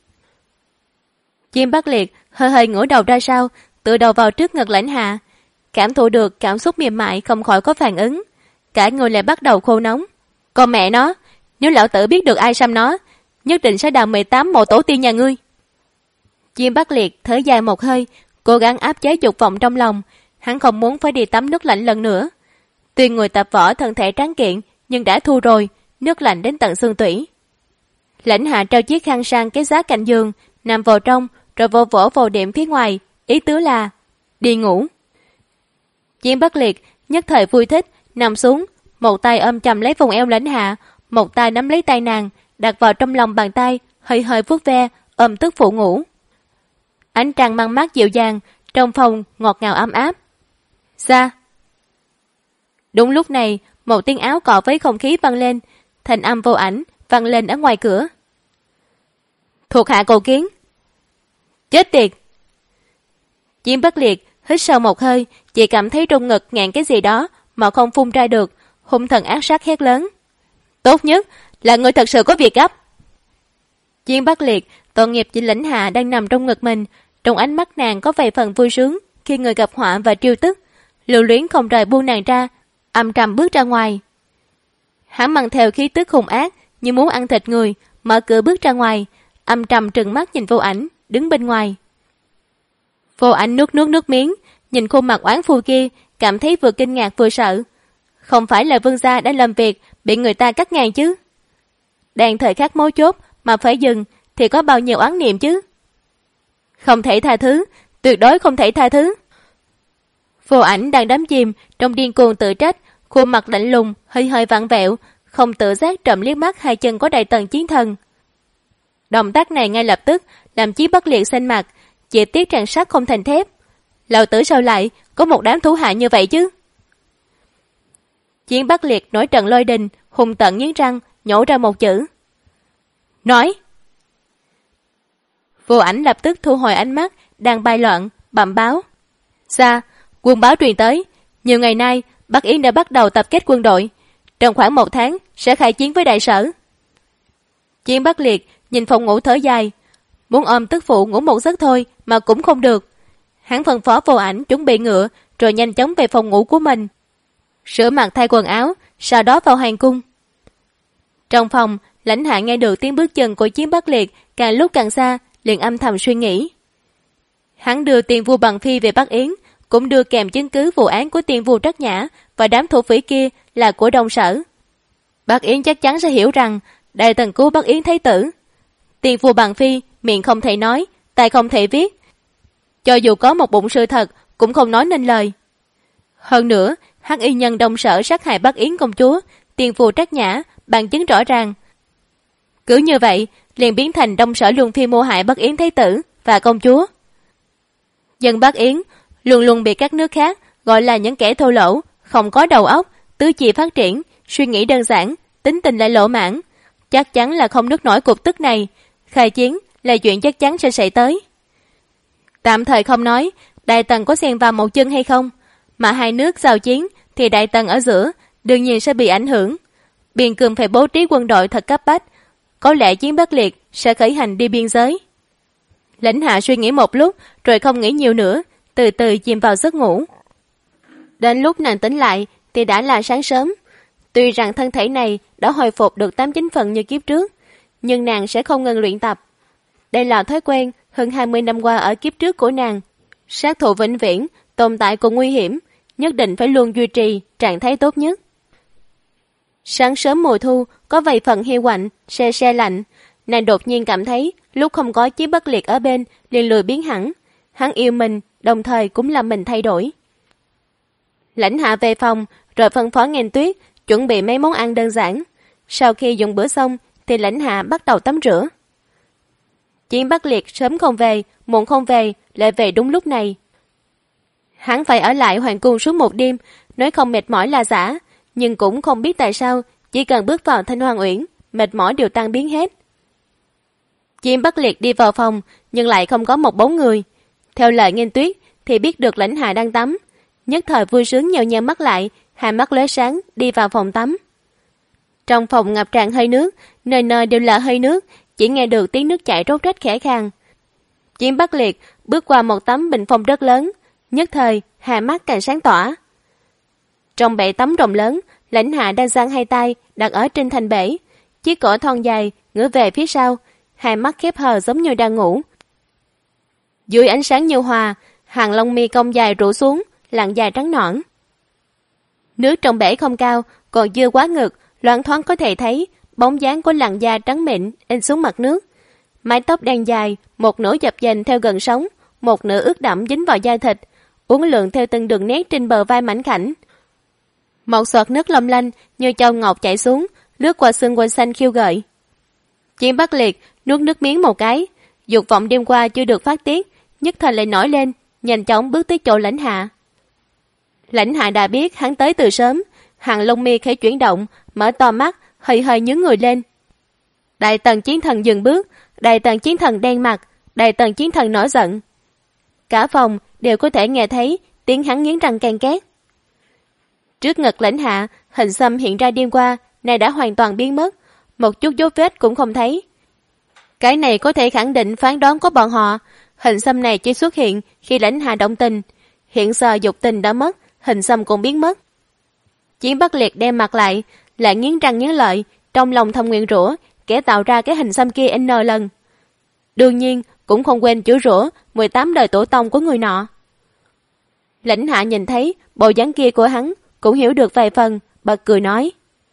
Chim Bắc Liệt hơi hơi ngửa đầu ra sau, tựa đầu vào trước ngực Lãnh Hạ, cảm thụ được cảm xúc mềm mại không khỏi có phản ứng, cả người lại bắt đầu khô nóng. Còn mẹ nó, nếu lão tử biết được ai xăm nó, nhất định sẽ đào 18 mộ tổ tiên nhà ngươi. Chim Bắc Liệt thở dài một hơi, cố gắng áp chế dục vọng trong lòng. Hắn không muốn phải đi tắm nước lạnh lần nữa. Tuy người tập võ thân thể tráng kiện, nhưng đã thua rồi, nước lạnh đến tận xương tủy. Lãnh Hạ treo chiếc khăn sang cái giá cạnh giường, nằm vào trong, rồi vỗ vỗ vào điểm phía ngoài, ý tứ là đi ngủ. Chim Bắc Liệt nhất thời vui thích, nằm xuống, một tay ôm chầm lấy vùng eo Lãnh Hạ, một tay nắm lấy tay nàng, đặt vào trong lòng bàn tay, hơi hơi vuốt ve, ôm tức phụ ngủ. Ánh trăng mang mát dịu dàng, trong phòng ngọt ngào ấm áp. Ra. Đúng lúc này, một tiếng áo cọ với không khí vang lên, thành âm vô ảnh vang lên ở ngoài cửa. Thuộc hạ cầu kiến. Chết tiệt. Chim Bắc Liệt hít sâu một hơi, chỉ cảm thấy trong ngực ngạn cái gì đó mà không phun ra được, hung thần ác sát hét lớn. Tốt nhất là người thật sự có việc gấp. Chim Bắc Liệt tội nghiệp chỉ Lãnh Hạ đang nằm trong ngực mình, trong ánh mắt nàng có vài phần vui sướng khi người gặp họa và triêu tức, lưu luyến không rời buông nàng ra, âm trầm bước ra ngoài. Hắn mang theo khí tức hung ác như muốn ăn thịt người, mở cửa bước ra ngoài, âm trầm trừng mắt nhìn Vô Ảnh đứng bên ngoài. Vô Ảnh nuốt nước miếng, nhìn khuôn mặt oán phu kia, cảm thấy vừa kinh ngạc vừa sợ. Không phải là vương gia đã làm việc bị người ta cắt ngang chứ? Đang thời khắc mấu chốt mà phải dừng thì có bao nhiêu oán niệm chứ? Không thể tha thứ, tuyệt đối không thể tha thứ. Vô Ảnh đang đắm chìm trong điên cuồng tự trách, khuôn mặt lạnh lùng, hơi hơi vặn vẹo, không tự giác trộm liếc mắt hai chân có Đại Tần chiến thần. Động tác này ngay lập tức làm Chí Bắc Liệt xanh mặt, chỉ tiếc rèn sắt không thành thép. Lão tử sao lại có một đám thú hạ như vậy chứ? Chiến Bắc Liệt nổi trận lôi đình, hùng tợn nghiến răng, nhổ ra một chữ. Nói. Vô Ảnh lập tức thu hồi ánh mắt đang bay loạn, bẩm báo. Xa, quân báo truyền tới, nhiều ngày nay Bắc Yến đã bắt đầu tập kết quân đội, trong khoảng 1 tháng sẽ khai chiến với đại sở. Chiến Bắc Liệt nhìn phòng ngủ thở dài, muốn ôm tức phụ ngủ một giấc thôi mà cũng không được. Hắn phân phó Vô Ảnh chuẩn bị ngựa, rồi nhanh chóng về phòng ngủ của mình, rửa mặt thay quần áo, sau đó vào hành cung. Trong phòng, Lãnh Hạ nghe được tiếng bước chân của Chiến Bắc Liệt càng lúc càng xa, liền âm thầm suy nghĩ. Hắn đưa Tiền Vua Bằng Phi về Bắc Yến, cũng đưa kèm chứng cứ vụ án của Tiền Vua Trắc Nhã và đám thổ phỉ kia là của Đông Sở. Bắc Yến chắc chắn sẽ hiểu rằng Đại Tần cứu Bắc Yến Thái tử. Tiền Vua Bằng Phi miệng không thể nói, tay không thể viết. Cho dù có một bụng sự thật cũng không nói nên lời. Hơn nữa, hắc y nhân đồng sở sát hại Bắc Yến công chúa, tiền phù Trác Nhã, bằng chứng rõ ràng. Cứ như vậy, liền biến thành đông sở luân phiên mưu hại Bắc Yến thái tử và công chúa. Dân Bắc Yến luôn luôn bị các nước khác gọi là những kẻ thô lỗ, không có đầu óc, tứ chi phát triển, suy nghĩ đơn giản, tính tình lại lỗ mãn. Chắc chắn là không nuốt nổi cục tức này, khai chiến là chuyện chắc chắn sẽ xảy tới. Tạm thời không nói Đại Tần có xen vào một chân hay không, mà hai nước giao chiến thì Đại Tần ở giữa đương nhiên sẽ bị ảnh hưởng. Biên Cương phải bố trí quân đội thật cấp bách, có lẽ chiến Bắc Liệt sẽ khởi hành đi biên giới. Lãnh Hạ suy nghĩ một lúc rồi không nghĩ nhiều nữa, từ từ chìm vào giấc ngủ. Đến lúc nàng tỉnh lại thì đã là sáng sớm. Tuy rằng thân thể này đã hồi phục được 89 phần như kiếp trước, nhưng nàng sẽ không ngừng luyện tập. Đây là thói quen hơn 20 năm qua ở kiếp trước của nàng. Sát thủ vĩnh viễn, tồn tại cùng nguy hiểm, nhất định phải luôn duy trì trạng thái tốt nhất. Sáng sớm mùa thu có vài phần hiu quạnh, se se lạnh. Nàng đột nhiên cảm thấy lúc không có Chí Bất Liệt ở bên liền lười biến hẳn. Hắn yêu mình, đồng thời cũng làm mình thay đổi. Lãnh Hạ về phòng rồi phân phó Nghênh Tuyết chuẩn bị mấy món ăn đơn giản. Sau khi dùng bữa xong thì Lãnh Hạ bắt đầu tắm rửa. Chiến Bắc Liệt sớm không về, muộn không về, lại về đúng lúc này. Hắn phải ở lại hoàng cung suốt một đêm, nói không mệt mỏi là giả, nhưng cũng không biết tại sao, chỉ cần bước vào Thanh Hoàng Uyển, mệt mỏi đều tan biến hết. Chiến Bắc Liệt đi vào phòng, nhưng lại không có một bóng người. Theo lời Nghênh Tuyết thì biết được Lãnh Hạ đang tắm, nhất thời vui sướng nheo nheo mắt lại, hai mắt lóe sáng đi vào phòng tắm. Trong phòng ngập tràn hơi nước, nơi nơi đều là hơi nước, chỉ nghe được tiếng nước chảy róc rách khẽ khàng. Chiến Bắc Liệt bước qua một tấm bình phong rất lớn, nhất thời hai mắt càng sáng tỏa. Trong bể tắm rộng lớn, Lãnh Hạ đang giang hai tay đặt ở trên thành bể, chiếc cổ thon dài ngửa về phía sau, hai mắt khép hờ giống như đang ngủ. Dưới ánh sáng nhu hòa, hàng lông mi cong dài rủ xuống, làn dài trắng nõn. Nước trong bể không cao, còn chưa quá ngực, loáng thoáng có thể thấy bóng dáng của làn da trắng mịn in xuống mặt nước. Mái tóc đen dài, một nửa dập dềnh theo gần sống, một nửa ướt đẫm dính vào da thịt, uốn lượn theo từng đường nét trên bờ vai mảnh khảnh. Một giọt nước long lanh như châu ngọc chảy xuống, lướt qua xương quai xanh khiêu gợi. Chiến Bắc Liệt nuốt nước miếng một cái, dục vọng đêm qua chưa được phát tiết, nhất thời lại nổi lên, nhanh chóng bước tới chỗ Lãnh Hạ. Lãnh Hạ đã biết hắn tới từ sớm, hàng lông mi khẽ chuyển động, mở to mắt, hơi hơi nhướng người lên. Đại Tần Chiến Thần dừng bước, Đại Tần Chiến Thần đen mặt, Đại Tần Chiến Thần nổi giận. Cả phòng đều có thể nghe thấy tiếng hắn nghiến răng ken két. Trước ngực Lãnh Hạ, hình xăm hiện ra đêm qua, này đã hoàn toàn biến mất, một chút dấu vết cũng không thấy. Cái này có thể khẳng định phán đoán của bọn họ, hình xăm này chỉ xuất hiện khi Lãnh Hạ động tình, hiện giờ dục tình đã mất, hình xăm cũng biến mất. Chiến Bắc Liệt đem mặt lại nghiến răng nghiến lợi, trong lòng thầm nguyện rủa kẻ tạo ra cái hình xăm kia n lần. Đương nhiên cũng không quên chửi rủa 18 đời tổ tông của người nọ. Lãnh Hạ nhìn thấy bộ dáng kia của hắn, cũng hiểu được vài phần, bật cười nói: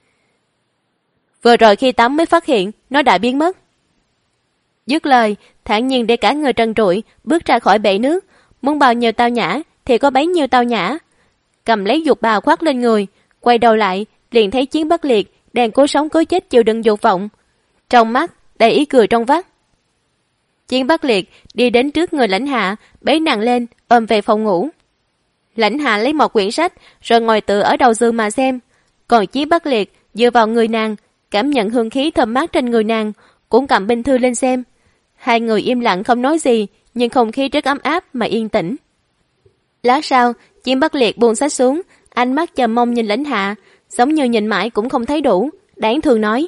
vừa rồi khi tắm mới phát hiện nó đã biến mất. Dứt lời, thản nhiên để cả người trần trụi bước ra khỏi bể nước, muốn bao nhiêu tao nhã thì có bấy nhiêu tao nhã. Cầm lấy dục bào khoác lên người, quay đầu lại liền thấy Chiến Bắc Liệt đang cố sống cố chết chịu đựng dục vọng, trong mắt đầy ý cười trong vắt. Chiến Bắc Liệt đi đến trước người Lãnh Hạ, bế nàng lên ôm về phòng ngủ. Lãnh Hạ lấy một quyển sách rồi ngồi tựa ở đầu giường mà xem, còn Chiến Bắc Liệt dựa vào người nàng, cảm nhận hương khí thơm mát trên người nàng, cũng cầm binh thư lên xem. Hai người im lặng không nói gì, nhưng không khí rất ấm áp mà yên tĩnh. Lát sau, Chiến Bắc Liệt buông sách xuống, ánh mắt chờ mong nhìn Lãnh Hạ, giống như nhìn mãi cũng không thấy đủ, đáng thương nói: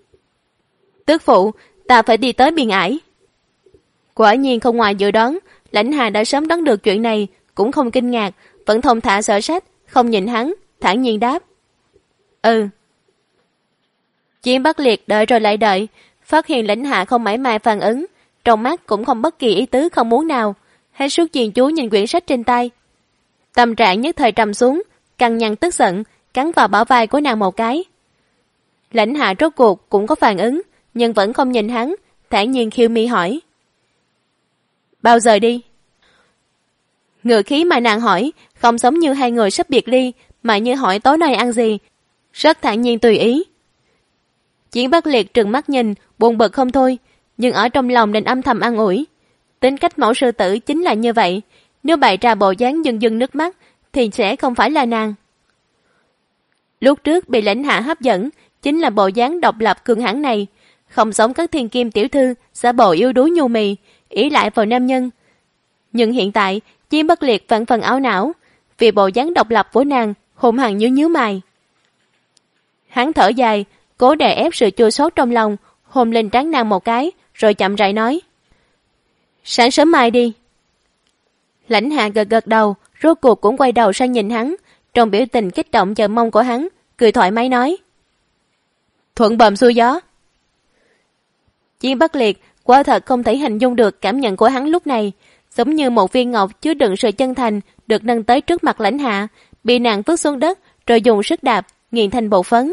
tước phụ, ta phải đi tới Biên Ải. Quả nhiên không ngoài dự đoán, Lãnh Hạ đã sớm đoán được chuyện này, cũng không kinh ngạc, vẫn thong thả sở sách, không nhìn hắn, thản nhiên đáp: ừ. Chiến Bắc Liệt đợi rồi lại đợi, phát hiện Lãnh Hạ không mảy may phản ứng, trong mắt cũng không bất kỳ ý tứ không muốn nào, hết sức chăm chú nhìn quyển sách trên tay. Tâm trạng nhất thời trầm xuống, căng nhăn tức giận, cắn vào bả vai của nàng một cái. Lãnh Hạ rốt cuộc cũng có phản ứng, nhưng vẫn không nhìn hắn, thản nhiên khiêu mi hỏi: bao giờ đi? Ngựa khí mà nàng hỏi không giống như hai người sắp biệt ly, mà như hỏi tối nay ăn gì, rất thản nhiên tùy ý. Chiến Bắc Liệt trừng mắt nhìn, buồn bực không thôi, nhưng ở trong lòng nên âm thầm an ủi. Tính cách mẫu sư tử chính là như vậy, nếu bày ra bộ dáng dưng dưng nước mắt thì sẽ không phải là nàng. Lúc trước bị Lãnh Hạ hấp dẫn chính là bộ dáng độc lập cường hãn này, không giống các thiên kim tiểu thư giả bộ yếu đuối nhu mì, ỷ lại vào nam nhân. Nhưng hiện tại, Chiến Bất Liệt vạn phần áo não, vì bộ dáng độc lập của nàng hung hăng nhíu mày. Hắn thở dài, cố đè ép sự chua xót trong lòng, hôn lên trán nàng một cái, rồi chậm rãi nói: "Sáng sớm mai đi." Lãnh Hạ gật gật đầu, rốt cuộc cũng quay đầu sang nhìn hắn, trong biểu tình kích động chờ mong của hắn, cười thoải mái nói: "Thuận bờm xuôi gió." Chiến Bất Liệt quả thật không thể hình dung được cảm nhận của hắn lúc này, giống như một viên ngọc chứa đựng sự chân thành được nâng tới trước mặt Lãnh Hạ, bị nàng vứt xuống đất rồi dùng sức đạp, nghiền thành bột phấn.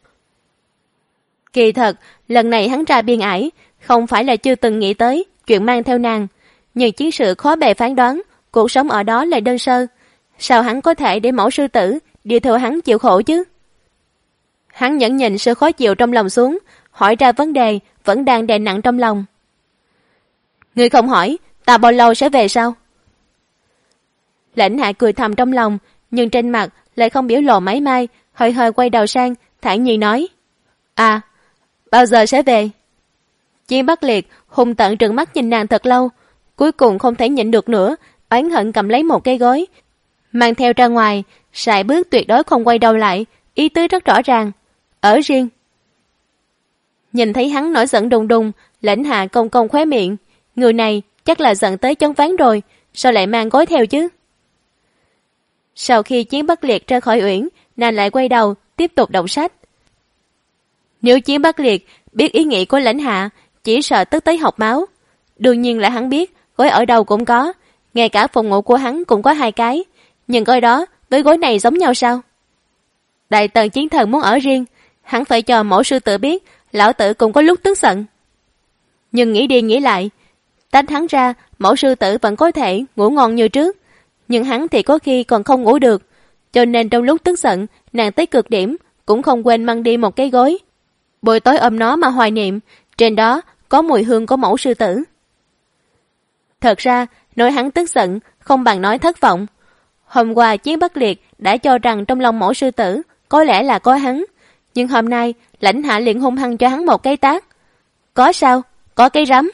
Kỳ thật, lần này hắn ra biên ải, không phải là chưa từng nghĩ tới chuyện mang theo nàng, nhưng chiến sự khó bề phán đoán, cuộc sống ở đó lại đơn sơ. Sao hắn có thể để mẫu sư tử đi theo hắn chịu khổ chứ? Hắn nhẫn nhịn sự khó chịu trong lòng xuống, hỏi ra vấn đề vẫn đang đè nặng trong lòng. "Ngươi không hỏi, ta bao lâu sẽ về sao?" Lãnh Hạ cười thầm trong lòng, nhưng trên mặt lại không biểu lộ mảy may, hơi hơi quay đầu sang, thản nhiên nói: "À, bao giờ sẽ về?" Chiến Bắc Liệt hung tợn trừng mắt nhìn nàng thật lâu, cuối cùng không thể nhịn được nữa, oán hận cầm lấy một cái gối, mang theo ra ngoài, sải bước tuyệt đối không quay đầu lại, ý tứ rất rõ ràng: "Ở riêng." Nhìn thấy hắn nổi giận đùng đùng, Lãnh Hạ cong cong khóe miệng, người này chắc là giận tới chóng ván rồi, sao lại mang gối theo chứ? Sau khi Chiến Bắc Liệt ra khỏi uyển, nàng lại quay đầu tiếp tục đọc sách. Nếu Chiến Bắc Liệt biết ý nghĩ của Lãnh Hạ, chỉ sợ tức tới học máu. Đương nhiên là hắn biết gối ở đâu cũng có, ngay cả phòng ngủ của hắn cũng có 2 cái, nhưng gối đó với gối này giống nhau sao? Đại tần chiến thần muốn ở riêng, hắn phải cho mẫu sư tử biết lão tử cũng có lúc tức giận. Nhưng nghĩ đi nghĩ lại, tách hắn ra, mẫu sư tử vẫn có thể ngủ ngon như trước, nhưng hắn thì có khi còn không ngủ được, cho nên trong lúc tức giận, nàng tới cực điểm cũng không quên mang đi một cái gối. Buổi tối ôm nó mà hoài niệm, trên đó có mùi hương của mẫu sư tử. Thật ra, nói hắn tức giận không bằng nói thất vọng. Hôm qua Chiến Bắc Liệt đã cho rằng trong lòng mẫu sư tử có lẽ là có hắn, nhưng hôm nay Lãnh Hạ liền hung hăng cho hắn một cái tát. Có sao? Có cái rắm.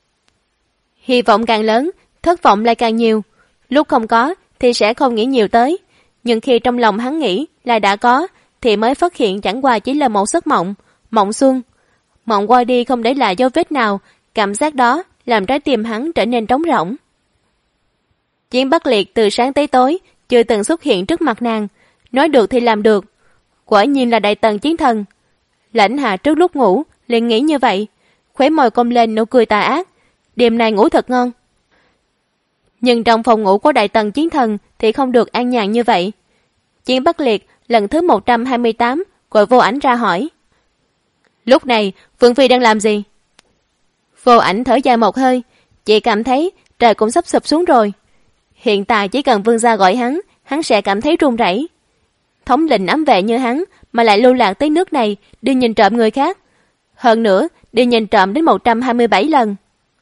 Hy vọng càng lớn, thất vọng lại càng nhiều. Lúc không có thì sẽ không nghĩ nhiều tới, nhưng khi trong lòng hắn nghĩ là đã có thì mới phát hiện chẳng qua chỉ là một giấc mộng, mộng xuân. Mộng qua đi không để lại dấu vết nào, cảm giác đó làm trái tim hắn trở nên trống rỗng. Chiến Bắc Liệt từ sáng tới tối chưa từng xuất hiện trước mặt nàng, nói được thì làm được, quả nhiên là đại tần chiến thần. Lãnh Hạ trước lúc ngủ liền nghĩ như vậy, khóe môi cong lên nụ cười tà ác, đêm nay ngủ thật ngon. Nhưng trong phòng ngủ của đại tần chiến thần thì không được an nhàn như vậy. Chiến Bắc Liệt lần thứ 128 gọi Vô Ảnh ra hỏi: "Lúc này Vương Phi đang làm gì?" Vô Ảnh thở dài một hơi, chị cảm thấy trời cũng sắp sụp xuống rồi. Hiện tại chỉ cần vương gia gọi hắn sẽ cảm thấy run rẩy. Thống lĩnh ám vệ như hắn mà lại lưu lạc tới nước này đi nhìn trộm người khác. Hơn nữa, đi nhìn trộm đến 127 lần.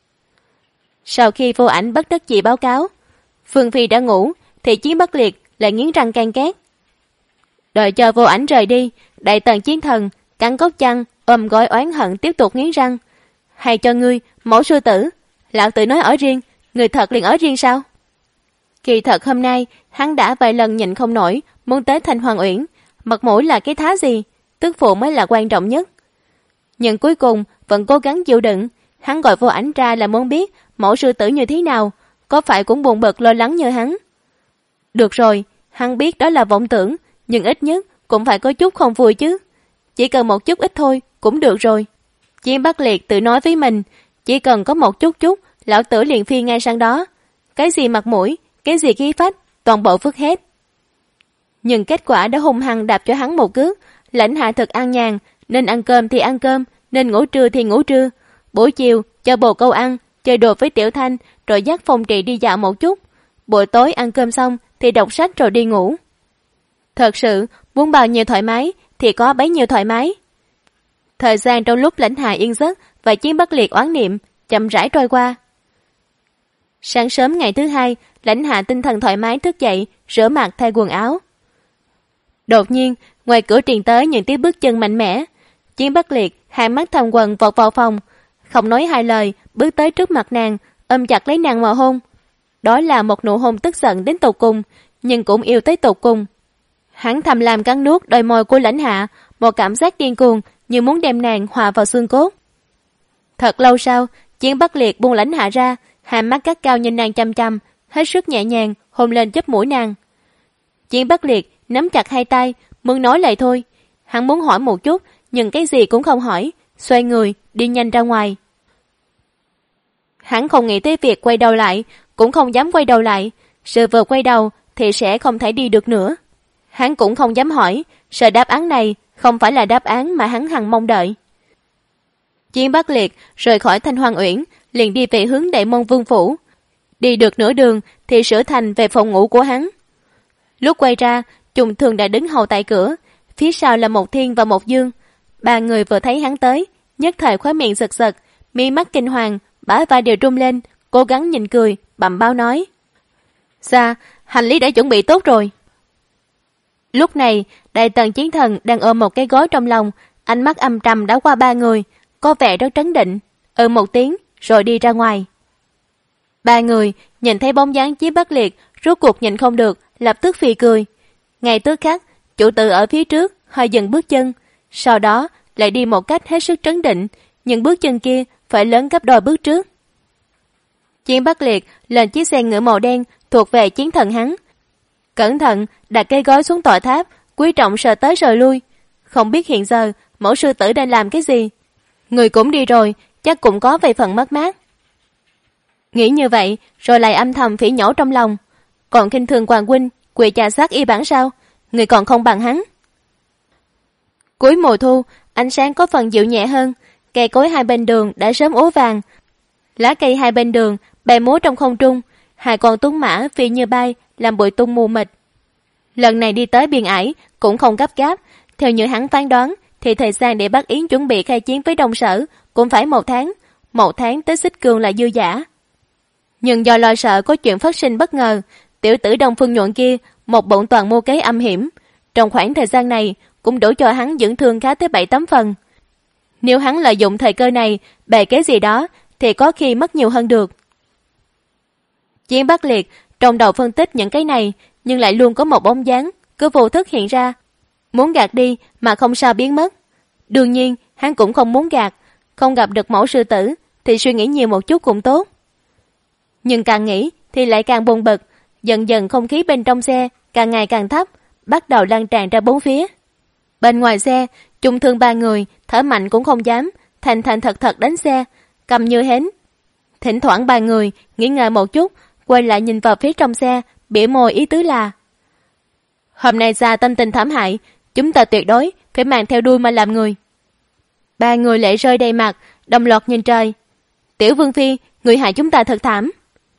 Sau khi Vô Ảnh bất đắc dĩ báo cáo Vương Phi đã ngủ, thì Chiến Bắc Liệt lại nghiến răng can két. Đợi cho Vô Ảnh rời đi, đại tần chiến thần cắn cốc chăn, ôm gối oán hận tiếp tục nghiến răng. Hay cho ngươi, mẫu sư tử, lão tử nói ở riêng, người thật liền ở riêng sao? Kỳ thật hôm nay, hắn đã vài lần nhịn không nổi, muốn tới Thanh Hoàng Uyển, mặt mũi là cái thá gì, tức phụ mới là quan trọng nhất. Nhưng cuối cùng vẫn cố gắng chịu đựng, hắn gọi Vô Ảnh ra là muốn biết mẫu sư tử như thế nào, có phải cũng buồn bực lo lắng như hắn. Được rồi, hắn biết đó là vọng tưởng, nhưng ít nhất cũng phải có chút không vui chứ. Chỉ cần một chút ít thôi, cũng được rồi. Chiến Bắc Liệt tự nói với mình, chỉ cần có một chút, lão tử liền phi ngay sang đó. Cái gì mặt mũi, cái gì khí phách, toàn bộ vứt hết. Nhưng kết quả đã hung hăng đạp cho hắn một cước. Lãnh Hạ thật an nhàn, nên ăn cơm thì ăn cơm, nên ngủ trưa thì ngủ trưa. Buổi chiều cho bồ câu ăn, chơi đồ với Tiểu Thanh, rồi dắt Phong Trị đi dạo một chút. buổi tối ăn cơm xong thì đọc sách rồi đi ngủ. Thật sự, muốn bao nhiêu thoải mái thì có bấy nhiêu thoải mái. Thời gian trong lúc Lãnh Hạ yên giấc và Chiến Bắc Liệt oán niệm chậm rãi trôi qua. Sáng sớm ngày thứ hai, Lãnh Hạ tinh thần thoải mái thức dậy, rửa mặt thay quần áo. Đột nhiên, ngoài cửa truyền tới những tiếng bước chân mạnh mẽ. Chiến Bắc Liệt hai mắt thâm quầng vọt vào phòng, không nói hai lời, bước tới trước mặt nàng, ôm chặt lấy nàng mà hôn. Đó là một nụ hôn tức giận đến tột cùng, nhưng cũng yêu tới tột cùng. Hắn thầm làm cắn nuốt đôi môi của Lãnh Hạ, một cảm giác điên cuồng như muốn đem nàng hòa vào xương cốt. Thật lâu sau, Chiến Bắc Liệt buông Lãnh Hạ ra, hai mắt cắt cao nhìn nàng chăm chăm, hết sức nhẹ nhàng hôn lên chóp mũi nàng. Chiến Bắc Liệt nắm chặt hai tay, muốn nói lại thôi. Hắn muốn hỏi một chút, nhưng cái gì cũng không hỏi, xoay người đi nhanh ra ngoài. Hắn không nghĩ tới việc quay đầu lại, cũng không dám quay đầu lại, sự vừa quay đầu thì sẽ không thể đi được nữa. Hắn cũng không dám hỏi, sợ đáp án này không phải là đáp án mà hắn hằng mong đợi. Chiến Bắc Liệt rời khỏi Thanh Hoang Uyển, liền đi về hướng Đại Môn Vương phủ. Đi được nửa đường thì sửa thành về phòng ngủ của hắn. Lúc quay ra, Trùng Thường đã đứng hầu tại cửa, phía sau là Một Thiên và Một Dương. Ba người vừa thấy hắn tới, nhất thời khóe miệng giật giật, mi mắt kinh hoàng, bả vai đều rung lên, cố gắng nhìn cười, bẩm báo nói: "Dạ, hành lý đã chuẩn bị tốt rồi." Lúc này, Đại Tần Chiến Thần đang ôm một cái gối trong lòng, ánh mắt âm trầm đã qua ba người, có vẻ rất trấn định, một tiếng rồi đi ra ngoài. Ba người nhìn thấy bóng dáng Chiến Bắc Liệt, rốt cuộc nhìn không được, lập tức phì cười. Ngay tức khắc, chủ tử ở phía trước hơi dừng bước chân, sau đó lại đi một cách hết sức trấn định, nhưng bước chân kia phải lớn gấp đôi bước trước. Chiến Bắc Liệt lên chiếc xe ngựa màu đen thuộc về Chiến Thần hắn, cẩn thận đặt cây gói xuống tọa tháp, quý trọng sờ tới sờ lui. Không biết hiện giờ mẫu sư tử đang làm cái gì. Người cũng đi rồi, chắc cũng có vài phần mất mát. Nghĩ như vậy, rồi lại âm thầm phỉ nhổ trong lòng. Còn khinh thường Hoàng huynh, quỳ trà sát y bản sao? Người còn không bằng hắn. Cuối mùa thu, ánh sáng có phần dịu nhẹ hơn, cây cối hai bên đường đã sớm úa vàng. Lá cây hai bên đường bay múa trong không trung, hai con tuấn mã phi như bay, làm bụi tung mù mịt. Lần này đi tới Biên Ải cũng không gấp gáp, theo như hắn phán đoán thì thời gian để Bắc Yến chuẩn bị khai chiến với Đông Sở cũng phải 1 tháng, 1 tháng tới Xích Cương là dư dả. Nhưng do lo sợ có chuyện phát sinh bất ngờ, tiểu tử Đông Phương Nhuận kia một bụng toàn mưu kế âm hiểm, trong khoảng thời gian này cũng đủ cho hắn dưỡng thương khá tới 7-8 phần. Nếu hắn lợi dụng thời cơ này bày kế gì đó thì có khi mất nhiều hơn được. Chiến Bắc Liệt trong đầu phân tích những cái này, nhưng lại luôn có một bóng dáng cứ vô thức hiện ra, muốn gạt đi mà không sao biến mất. Đương nhiên hắn cũng không muốn gạt, không gặp được mẫu sư tử thì suy nghĩ nhiều một chút cũng tốt. Nhưng càng nghĩ thì lại càng buồn bực, dần dần không khí bên trong xe càng ngày càng thấp, bắt đầu lan tràn ra bốn phía. Bên ngoài xe, Trung Thương ba người thở mạnh cũng không dám, thành thành thật thật đánh xe, cầm như hến. Thỉnh thoảng ba người nghỉ ngơi một chút, quay lại nhìn vào phía trong xe, bỉa môi ý tứ là: "Hôm nay ra tâm tình thảm hại, chúng ta tuyệt đối phải mang theo đuôi mà làm người." Ba người lệ rơi đầy mặt, đồng loạt nhìn trời. "Tiểu Vương Phi, người hại chúng ta thật thảm."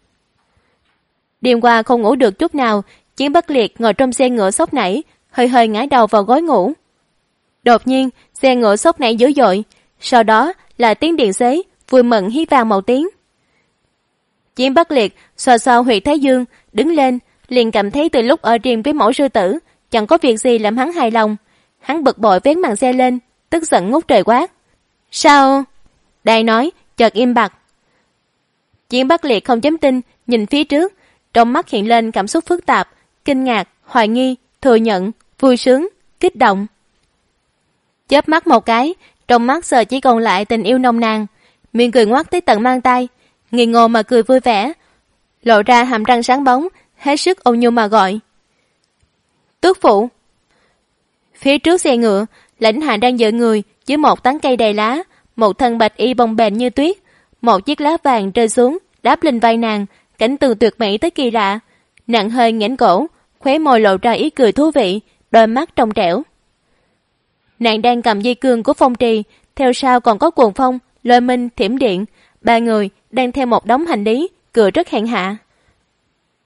Đêm qua không ngủ được chút nào, Chiến Bắc Liệt ngồi trong xe ngựa sốc nảy, hơi hơi ngã đầu vào gối ngủ. Đột nhiên, xe ngựa sốc nảy dữ dội, sau đó là tiếng điện xế, vui mừng hí vang một tiếng. Chiến Bắc Liệt xoa xoa huyệt thái dương, đứng lên, liền cảm thấy từ lúc ở riêng với mẫu sư tử, chẳng có việc gì làm hắn hài lòng. Hắn bực bội vén màn xe lên, tức giận ngút trời quát: "Sao?" Đang nói, chợt im bặt. Chiến Bắc Liệt không dám tin, nhìn phía trước, trong mắt hiện lên cảm xúc phức tạp, kinh ngạc, hoài nghi, thừa nhận, vui sướng, kích động. Chớp mắt một cái, trong mắt giờ chỉ còn lại tình yêu nồng nàn, miệng cười ngoác tới tận mang tay, nghi ngô mà cười vui vẻ, lộ ra hàm răng sáng bóng, hết sức ôn nhu mà gọi: "Tước phụ." Phía trước xe ngựa, Lãnh Hạ đang dựa người dưới một tán cây đầy lá, một thân bạch y bồng bềnh như tuyết, một chiếc lá vàng rơi xuống đáp lên vai nàng, cảnh tượng tuyệt mỹ tới kỳ lạ. Nàng hơi nghẽn cổ, khóe môi lộ ra ý cười thú vị, đôi mắt trong trẻo. Nàng đang cầm dây cương của phong trì, theo sau còn có cuồng phong, lôi minh, thiểm điện. Ba người đang theo một đống hành lý, cười rất hèn hạ.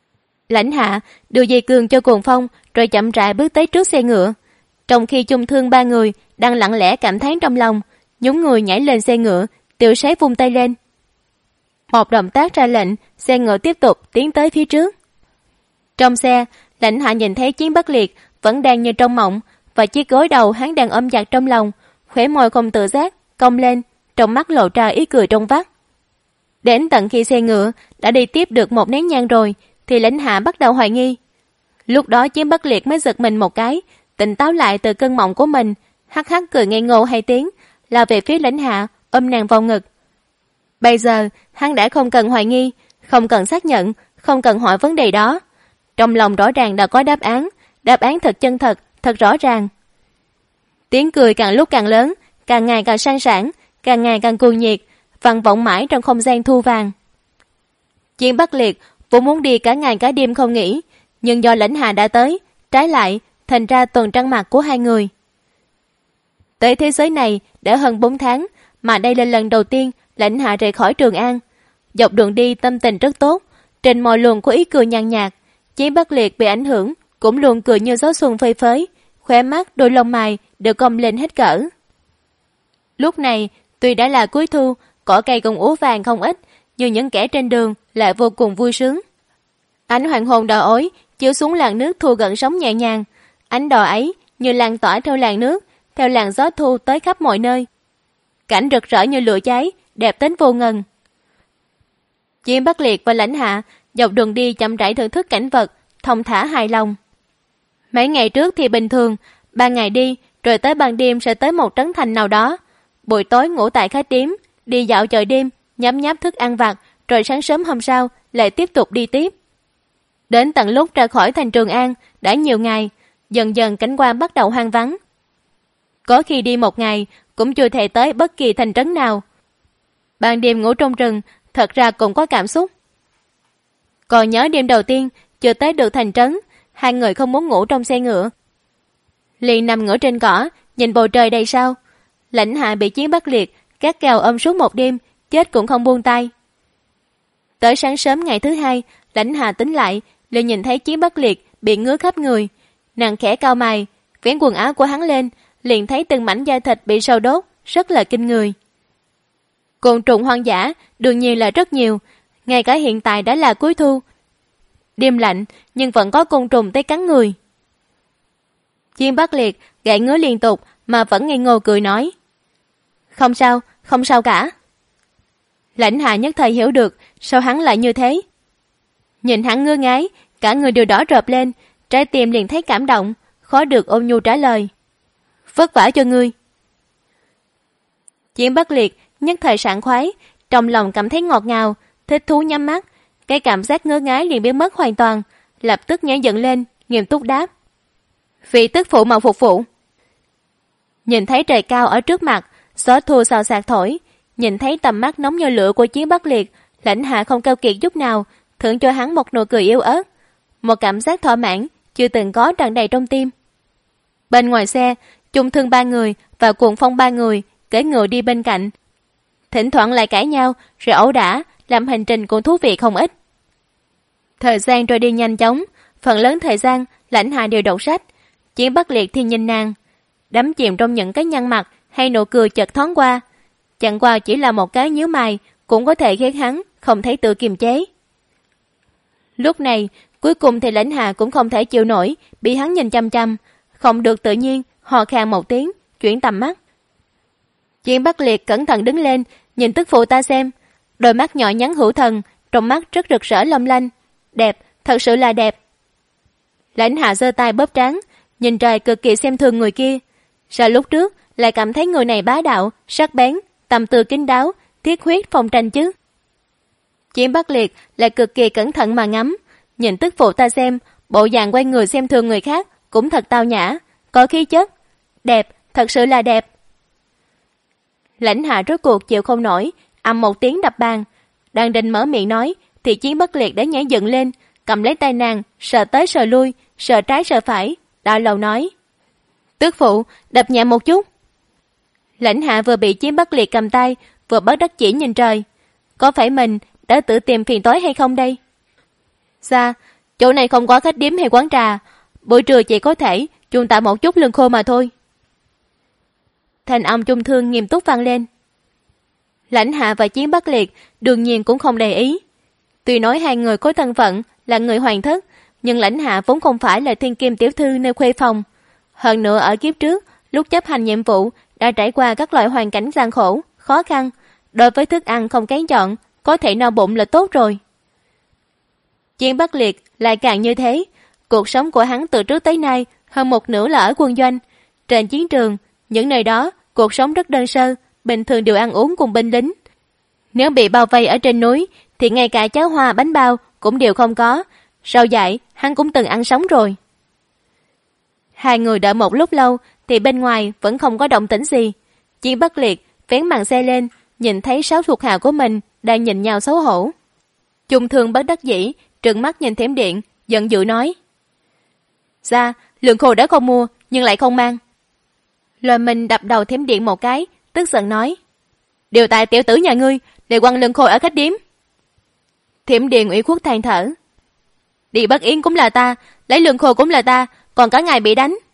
Lãnh Hạ đưa dây cương cho Cuồng Phong rồi chậm rãi bước tới trước xe ngựa. Trong khi Chung Thương ba người đang lặng lẽ cảm thán trong lòng, nhún người nhảy lên xe ngựa, tiểu sái vung tay lên. Một động tác ra lệnh, xe ngựa tiếp tục tiến tới phía trước. Trong xe, Lãnh Hạ nhìn thấy Chiến Bắc Liệt vẫn đang như trong mộng, và chiếc gối đầu hắn đang ôm chặt trong lòng, khóe môi không tự giác cong lên, trong mắt lộ ra ý cười trong vắt. Đến tận khi xe ngựa đã đi tiếp được một nén nhang rồi, thì Lãnh Hạ bắt đầu hoài nghi. Lúc đó Chiến Bắc Liệt mới giật mình một cái, tỉnh táo lại từ cơn mộng của mình, hắc hắc cười ngây ngô hai tiếng, lao về phía Lãnh Hạ, ôm nàng vào ngực. Bây giờ hắn đã không cần hoài nghi, không cần xác nhận, không cần hỏi vấn đề đó. Trong lòng rõ ràng đã có đáp án thật chân thật, thật rõ ràng. Tiếng cười càng lúc càng lớn, càng ngày càng sang sảng, càng ngày càng cuồng nhiệt, vang vọng mãi trong không gian thu vàng. Chiến Bắc Liệt vốn muốn đi cả ngày cả đêm không nghỉ, nhưng do Lãnh Hạ đã tới, trái lại thành ra tuần trăng mật của hai người. Tới thế giới này đã hơn 4 tháng, mà đây là lần đầu tiên Lãnh Hạ rời khỏi Trường An. Dọc đường đi tâm tình rất tốt, trên môi luôn có ý cười nhàn nhạt. Chiến Bắc Liệt bị ảnh hưởng cũng luôn cười như gió xuân phơi phới, khóe mắt đôi lông mày đều cong lên hết cỡ. Lúc này tuy đã là cuối thu, cỏ cây cũng úa vàng không ít, nhưng những kẻ trên đường lại vô cùng vui sướng. Ánh hoàng hôn đỏ ối chiếu xuống làn nước thu gần sóng nhẹ nhàng, ánh đỏ ấy như lan tỏa theo làn nước, theo làn gió thu tới khắp mọi nơi. Cảnh rực rỡ như lửa cháy, đẹp đến vô ngần. Chiến Bắc Liệt và Lãnh Hạ dọc đường đi chậm rãi thưởng thức cảnh vật, thong thả hài lòng. Mấy ngày trước thì bình thường, 3 ngày đi, rồi tới ban đêm sẽ tới một trấn thành nào đó. Buổi tối ngủ tại khách điếm, đi dạo chợ đêm, nhấm nháp thức ăn vặt, rồi sáng sớm hôm sau lại tiếp tục đi tiếp. Đến tận lúc ra khỏi thành Trường An đã nhiều ngày, dần dần cảnh quan bắt đầu hoang vắng. Có khi đi một ngày cũng chưa thể tới bất kỳ thành trấn nào. Ban đêm ngủ trong rừng thật ra cũng có cảm xúc. Còn nhớ đêm đầu tiên chưa tới được thành trấn, hai người không muốn ngủ trong xe ngựa, liền nằm ngửa trên cỏ nhìn bầu trời đầy sao. Lãnh Hạ bị Chiến Bắc Liệt gắt gao ôm suốt một đêm, chết cũng không buông tay. Tới sáng sớm ngày thứ hai, Lãnh Hạ tính lại liền nhìn thấy Chiến Bắc Liệt bị ngứa khắp người. Nàng khẽ cau mày, vén quần áo của hắn lên, liền thấy từng mảnh da thịt bị sâu đốt, rất là kinh người. Côn trùng hoang dã đương nhiên là rất nhiều, ngay cả hiện tại đã là cuối thu. Đêm lạnh nhưng vẫn có côn trùng tới cắn người. Chiến Bắc Liệt gãi ngứa liên tục mà vẫn ngây ngô cười nói: Không sao, không sao cả. Lãnh Hạ nhất thời hiểu được sao hắn lại như thế. Nhìn hắn ngơ ngái, cả người đều đỏ rợp lên, trái tim liền thấy cảm động, khó được ôn nhu trả lời: Vất vả cho ngươi. Chiến Bắc Liệt nhất thời sảng khoái, trong lòng cảm thấy ngọt ngào, thích thú nhắm mắt, cái cảm giác ngơ ngái liền biến mất hoàn toàn, lập tức nhảy dựng lên, nghiêm túc đáp: Vị tức phụ màu phục vụ. Nhìn thấy trời cao ở trước mặt, gió thu xào xạc thổi, nhìn thấy tầm mắt nóng như lửa của Chiến Bắc Liệt, Lãnh Hạ không keo kiệt chút nào, thưởng cho hắn một nụ cười yếu ớt, một cảm giác thỏa mãn chưa từng có tràn đầy trong tim. Bên ngoài xe, Chung Thương ba người và Cuồng Phong ba người cưỡi ngựa đi bên cạnh, thỉnh thoảng lại cãi nhau rồi ẩu đả, làm hành trình cũng thú vị không ít. Thời gian trôi đi nhanh chóng, phần lớn thời gian Lãnh Hạ đều đọc sách, Chiến Bắc Liệt thì nhìn nàng, đắm chìm trong những cái nhăn mặt hay nụ cười chợt thoáng qua. Chẳng qua chỉ là một cái nhíu mày cũng có thể khiến hắn không thấy tự kiềm chế. Lúc này cuối cùng thì Lãnh Hạ cũng không thể chịu nổi bị hắn nhìn chăm chăm, không được tự nhiên hò khan một tiếng, chuyển tầm mắt. Chiến Bắc Liệt cẩn thận đứng lên, nhìn tức phụ ta xem, đôi mắt nhỏ nhắn hữu thần, trong mắt rất rực rỡ long lanh, đẹp, thật sự là đẹp. Lãnh Hạ giơ tay bóp trán, nhìn trời cực kỳ xem thường người kia. Sao lúc trước lại cảm thấy người này bá đạo, sắc bén, tâm tư kín đáo, thiết huyết phong tranh chứ? Chiến Bắc Liệt lại cực kỳ cẩn thận mà ngắm, nhìn tức phụ ta xem, bộ dạng quay người xem thường người khác cũng thật tao nhã, có khí chất, đẹp, thật sự là đẹp. Lãnh Hạ rốt cuộc chịu không nổi, ầm một tiếng đập bàn, đang định mở miệng nói thì Chiến Bắc Liệt đã nhảy dựng lên, cầm lấy tay nàng, sờ tới sờ lui, sờ trái sờ phải, đau lòng nói: Tước phụ, đập nhẹ một chút. Lãnh Hạ vừa bị Chiến Bắc Liệt cầm tay, vừa bất đắc chỉ nhìn trời. Có phải mình đã tự tìm phiền toái hay không đây? Dạ, Chỗ này không có khách điếm hay quán trà, buổi trưa chỉ có thể chúng ta một chút lương khô mà thôi. Thanh âm Chung Thương nghiêm túc vang lên. Lãnh Hạ và Chiến Bắc Liệt đương nhiên cũng không để ý. Tuy nói hai người có thân phận là người hoàng thất, nhưng Lãnh Hạ vốn không phải là thiên kim tiểu thư nơi khuê phòng. Hơn nữa ở kiếp trước, lúc chấp hành nhiệm vụ đã trải qua các loại hoàn cảnh gian khổ, khó khăn. Đối với thức ăn không kén chọn, có thể no bụng là tốt rồi. Chiến Bắc Liệt lại càng như thế. Cuộc sống của hắn từ trước tới nay hơn một nửa là ở quân doanh. Trên chiến trường, những nơi đó cuộc sống rất đơn sơ, bình thường đều ăn uống cùng binh lính. Nếu bị bao vây ở trên núi thì ngay cả cháo hoa bánh bao cũng đều không có. Rau dại hắn cũng từng ăn sống rồi. Hai người đợi một lúc lâu thì bên ngoài vẫn không có động tĩnh gì. Chiến Bắc Liệt vén màn xe lên, nhìn thấy 6 thuộc hạ của mình đang nhìn nhau xấu hổ. Chung Thương bất đắc dĩ trừng mắt nhìn Thiểm Điện, giận dữ nói: "Ra, lượng khô đã không mua nhưng lại không mang." Lôi Minh đập đầu Thiểm Điện một cái, tức giận nói: "Điều tại tiểu tử nhà ngươi để quăng lương khô ở khách điếm." Thiểm Điện ủy khuất than thở: "Đi Bắc Yến cũng là ta, lấy lương khô cũng là ta, còn cả ngài bị đánh."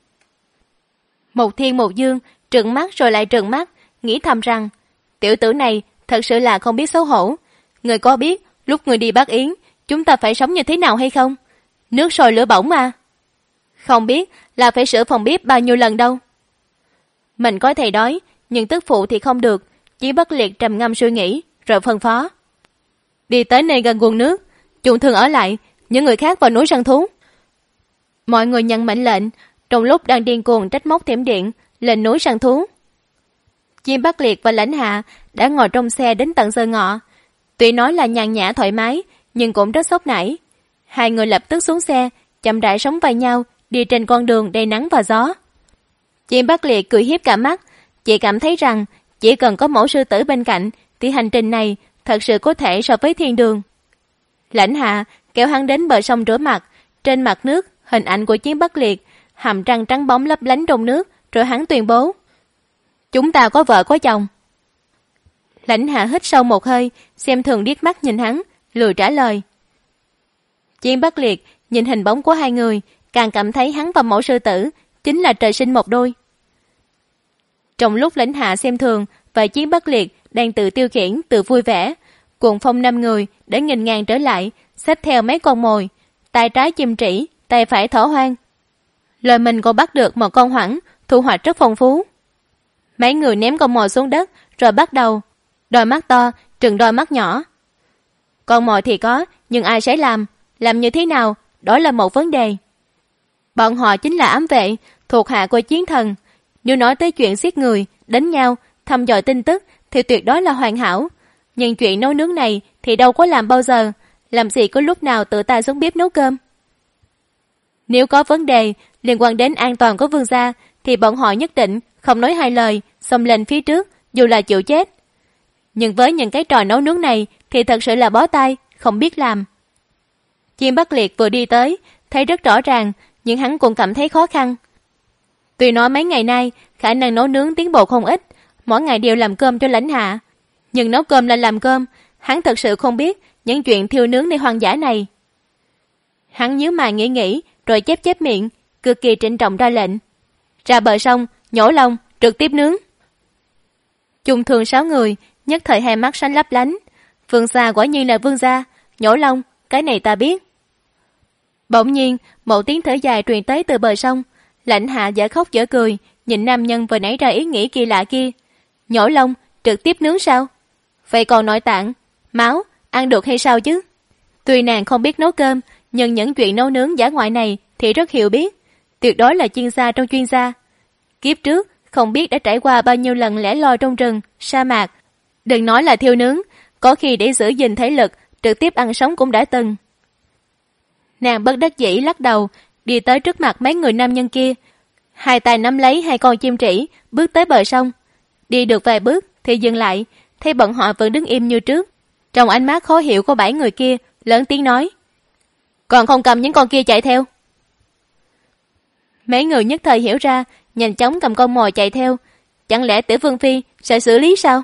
Một Thiên một Dương trừng mắt rồi lại trừng mắt, nghĩ thầm rằng tiểu tử này thật sự là không biết xấu hổ. Người có biết lúc người đi Bắc Yến chúng ta phải sống như thế nào hay không? Nước sôi lửa bỏng mà. Không biết là phải sửa phòng bếp bao nhiêu lần đâu. Mình có thể đói, nhưng tức phụ thì không được. Chỉ Bất Liệt trầm ngâm suy nghĩ, rồi phân phó: "Đi tới nơi gần nguồn nước, Chung Thương ở lại, những người khác vào núi săn thú." Mọi người nhận mệnh lệnh, trong lúc đang điên cuồng trách móc Thiểm Điện, lên núi săn thú. Chim Bắc Liệt và Lãnh Hạ đã ngồi trong xe đến tận giờ ngọ. Tuy nói là nhàn nhã thoải mái, nhưng cũng rất sốc nảy. Hai người lập tức xuống xe, chậm rãi sóng vai nhau, đi trên con đường đầy nắng và gió. Chim Bắc Liệt cười hiếp cả mắt, chị cảm thấy rằng chỉ cần có mẫu sư tử bên cạnh thì hành trình này thật sự có thể so với thiên đường. Lãnh Hạ kéo hắn đến bờ sông rửa mặt, trên mặt nước hình ảnh của Chiến Bắc Liệt, hàm răng trắng bóng lấp lánh trong nước, rồi hắn tuyên bố: "Chúng ta có vợ có chồng." Lãnh Hạ hít sâu một hơi, xem thường điếc mắt nhìn hắn, lười trả lời. Chiến Bắc Liệt nhìn hình bóng của hai người, càng cảm thấy hắn và mẫu sư tử chính là trời sinh một đôi. Trong lúc Lãnh Hạ xem thường và Chiến Bắc Liệt đang tự tiêu khiển, tự vui vẻ, cuồng phong 5 người đã nghìn ngàn trở lại, xếp theo mấy con mồi, tay trái chim trĩ, tay phải thỏ hoang. Lời mình còn bắt được một con hoảng, thu hoạch rất phong phú. Mấy người ném con mồi xuống đất, rồi bắt đầu đôi mắt to trừng đôi mắt nhỏ. Con mồi thì có, nhưng ai sẽ làm như thế nào, đó là một vấn đề. Bọn họ chính là ám vệ, thuộc hạ của chiến thần. Nếu nói tới chuyện giết người, đánh nhau, thăm dò tin tức thì tuyệt đối là hoàn hảo. Nhưng chuyện nấu nướng này thì đâu có làm bao giờ, làm gì có lúc nào tự tay xuống bếp nấu cơm. Nếu có vấn đề liên quan đến an toàn của vương gia thì bọn họ nhất định không nói hai lời, xông lên phía trước dù là chịu chết. Nhưng với những cái trò nấu nướng này thì thật sự là bó tay, không biết làm. Chim Bắc Liệt vừa đi tới, thấy rất rõ ràng, nhưng hắn cũng cảm thấy khó khăn. Tuy nói mấy ngày nay khả năng nấu nướng tiến bộ không ít, mỗi ngày đều làm cơm cho Lãnh Hạ, nhưng nấu cơm là làm cơm, hắn thật sự không biết những chuyện thiêu nướng nơi hoang dã này. Hắn nhíu mày nghĩ rồi chép miệng, cực kỳ trịnh trọng ra lệnh: "Ra bờ sông, nhổ lông, trực tiếp nướng." Chung Thương 6 người nhất thời hai mắt sáng lấp lánh. Vương gia quả nhiên là vương gia, nhổ lông, cái này ta biết. Bỗng nhiên một tiếng thở dài truyền tới từ bờ sông. Lãnh Hạ dở khóc dở cười, nhìn nam nhân vừa nảy ra ý nghĩ kỳ lạ kia. Nhổ lông, trực tiếp nướng sao? Vậy còn nội tạng, máu, ăn được hay sao chứ? Tuy nàng không biết nấu cơm, nhưng những chuyện nấu nướng dã ngoại này thì rất hiểu biết, tuyệt đối là chuyên gia trong chuyên gia. Kiếp trước không biết đã trải qua bao nhiêu lần lẻ loi trong rừng, sa mạc. Đừng nói là thiêu nướng, có khi để giữ gìn thể lực, trực tiếp ăn sống cũng đã từng. Nàng bất đắc dĩ lắc đầu, đi tới trước mặt mấy người nam nhân kia, hai tay nắm lấy hai con chim trĩ, bước tới bờ sông. Đi được vài bước thì dừng lại, thấy bọn họ vẫn đứng im như trước. Trong ánh mắt khó hiểu của 7 người kia, lớn tiếng nói: "Còn không cầm những con kia chạy theo." Mấy người nhất thời hiểu ra, nhanh chóng cầm con mồi chạy theo. Chẳng lẽ Tiểu Vương Phi sẽ xử lý sao?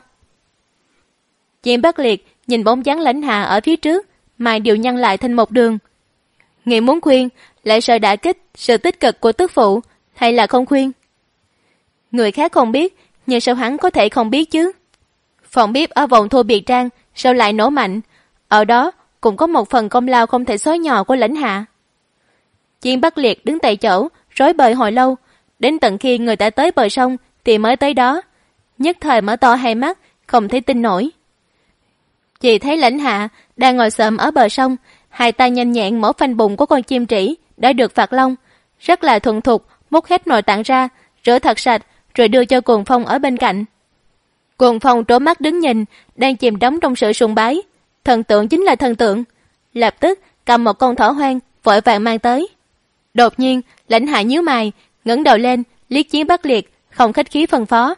Chim Bắc Liệt nhìn bóng dáng Lãnh Hạ ở phía trước, mày đều nhăn lại thành một đường. Nghĩ muốn khuyên, lại sợ đả kích sự tích cực của tức phụ, hay là không khuyên? Người khác không biết, nhưng sao hắn có thể không biết chứ? Phòng bếp ở vòng Thu Biệt Trang sao lại nổ mạnh? Ở đó cũng có một phần công lao không thể xóa nhòa của Lãnh Hạ. Chiên Bắc Liệt đứng tại chỗ, rối bời hồi lâu, đến tận khi người ta tới bờ sông thì mới tới đó. Nhất thời mở to hai mắt, không thể tin nổi. Chỉ thấy Lãnh Hạ đang ngồi xổm ở bờ sông, hai tay nhanh nhẹn mổ phanh bụng của con chim trĩ đã được phạt lông, rất là thuần thục múc hết nội tạng ra, rửa thật sạch, rồi đưa cho Cuồng Phong ở bên cạnh. Cuồng Phong trố mắt đứng nhìn, đang chìm đắm trong sự sùng bái. Thần tượng chính là thần tượng. Lập tức cầm một con thỏ hoang vội vàng mang tới. Đột nhiên Lãnh Hạ nhíu mày, ngẩng đầu lên, liếc Chiến Bắc Liệt, không khách khí phân phó: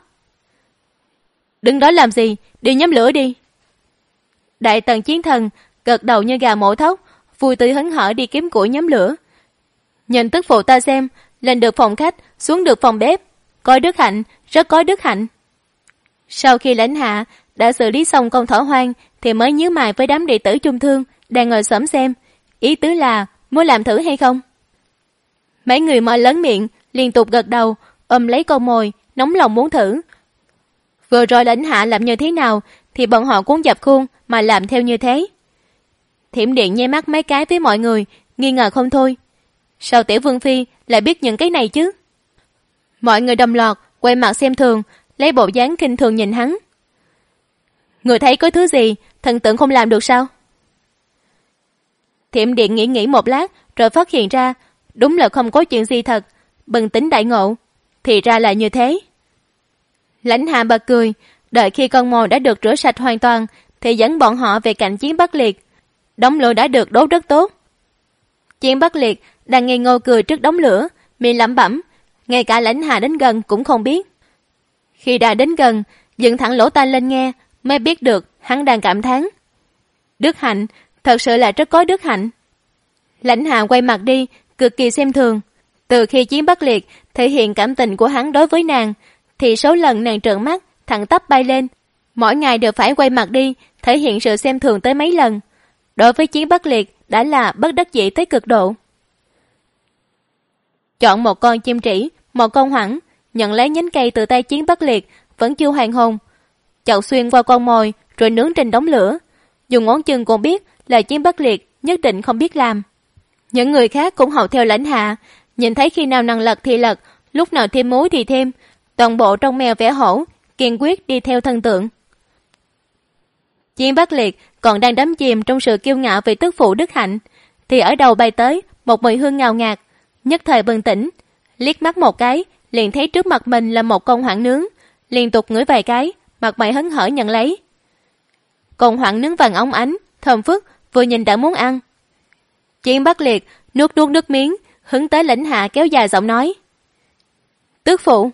"Đứng đó làm gì, đi nhóm lửa đi." Đại Tần Chiến Thần gật đầu như gà mổ thóc, vui tươi hớn hở đi kiếm củi nhóm lửa. Nhìn tức phụ ta xem, lên được phòng khách, xuống được phòng bếp, có đức hạnh, rất có đức hạnh. Sau khi Lãnh Hạ đã xử lý xong con thỏ hoang thì mới nhíu mày với đám đệ tử trung thương đang ngồi xổm xem, ý tứ là muốn làm thử hay không. Mấy người mở lớn miệng, liên tục gật đầu, ôm lấy con mồi, nóng lòng muốn thử. Vừa rồi Lãnh Hạ làm như thế nào thì bọn họ cũng dập khuôn mà làm theo như thế. Thiểm Điện nháy mắt mấy cái với mọi người, nghi ngờ không thôi. Sao Tiểu Vương Phi lại biết những cái này chứ? Mọi người đồng loạt quay mặt xem thường, lấy bộ dáng kinh thường nhìn hắn. Người thấy có thứ gì thần tượng không làm được sao? Thiểm Điện nghĩ một lát rồi phát hiện ra đúng là không có chuyện gì thật, bừng tỉnh đại ngộ, thì ra là như thế. Lãnh Hạ bật cười, đợi khi con mồi đã được rửa sạch hoàn toàn thì dẫn bọn họ về cạnh Chiến Bắc Liệt. Đống lửa đã được đốt rất tốt. Chiến Bắc Liệt đang ngây ngô cười trước đống lửa, miệng lẩm bẩm, ngay cả Lãnh Hạ đến gần cũng không biết. Khi đã đến gần, dựng thẳng lỗ tai lên nghe, mới biết được hắn đang cảm thán: đức hạnh, thật sự là rất có đức hạnh. Lãnh Hạ quay mặt đi, cực kỳ xem thường. Từ khi Chiến Bắc Liệt thể hiện cảm tình của hắn đối với nàng, thì số lần nàng trợn mắt, thẳng tắp bay lên. Mỗi ngày đều phải quay mặt đi, thể hiện sự xem thường tới mấy lần. Đối với Chiến Bắc Liệt đã là bất đắc dĩ tới cực độ. Chọn một con chim trĩ, một con hoẳng, nhận lấy nhánh cây từ tay Chiến Bắc Liệt, vẫn chưa hoàn hồn. Chọc xuyên qua con mồi, rồi nướng trên đống lửa. Dùng ngón chân cũng biết là Chiến Bắc Liệt nhất định không biết làm. Những người khác cũng học theo Lãnh Hạ, nhìn thấy khi nào nàng lật thì lật, lúc nào thêm muối thì thêm, toàn bộ trong mèo vẽ hổ, kiên quyết đi theo thần tượng. Chiến Bắc Liệt còn đang đắm chìm trong sự kiêu ngạo về tức phụ đức hạnh, thì ở đầu bay tới một mùi hương ngào ngạt, nhất thời bừng tỉnh, liếc mắt một cái, liền thấy trước mặt mình là một con hoảng nướng, liên tục ngửi vài cái, mặt mày hớn hở nhận lấy. Con hoảng nướng vàng óng ánh, thơm phức, vừa nhìn đã muốn ăn. Chiến Bắc Liệt nuốt nước miếng, hứng tới Lãnh Hạ kéo dài giọng nói: "Tước phụ."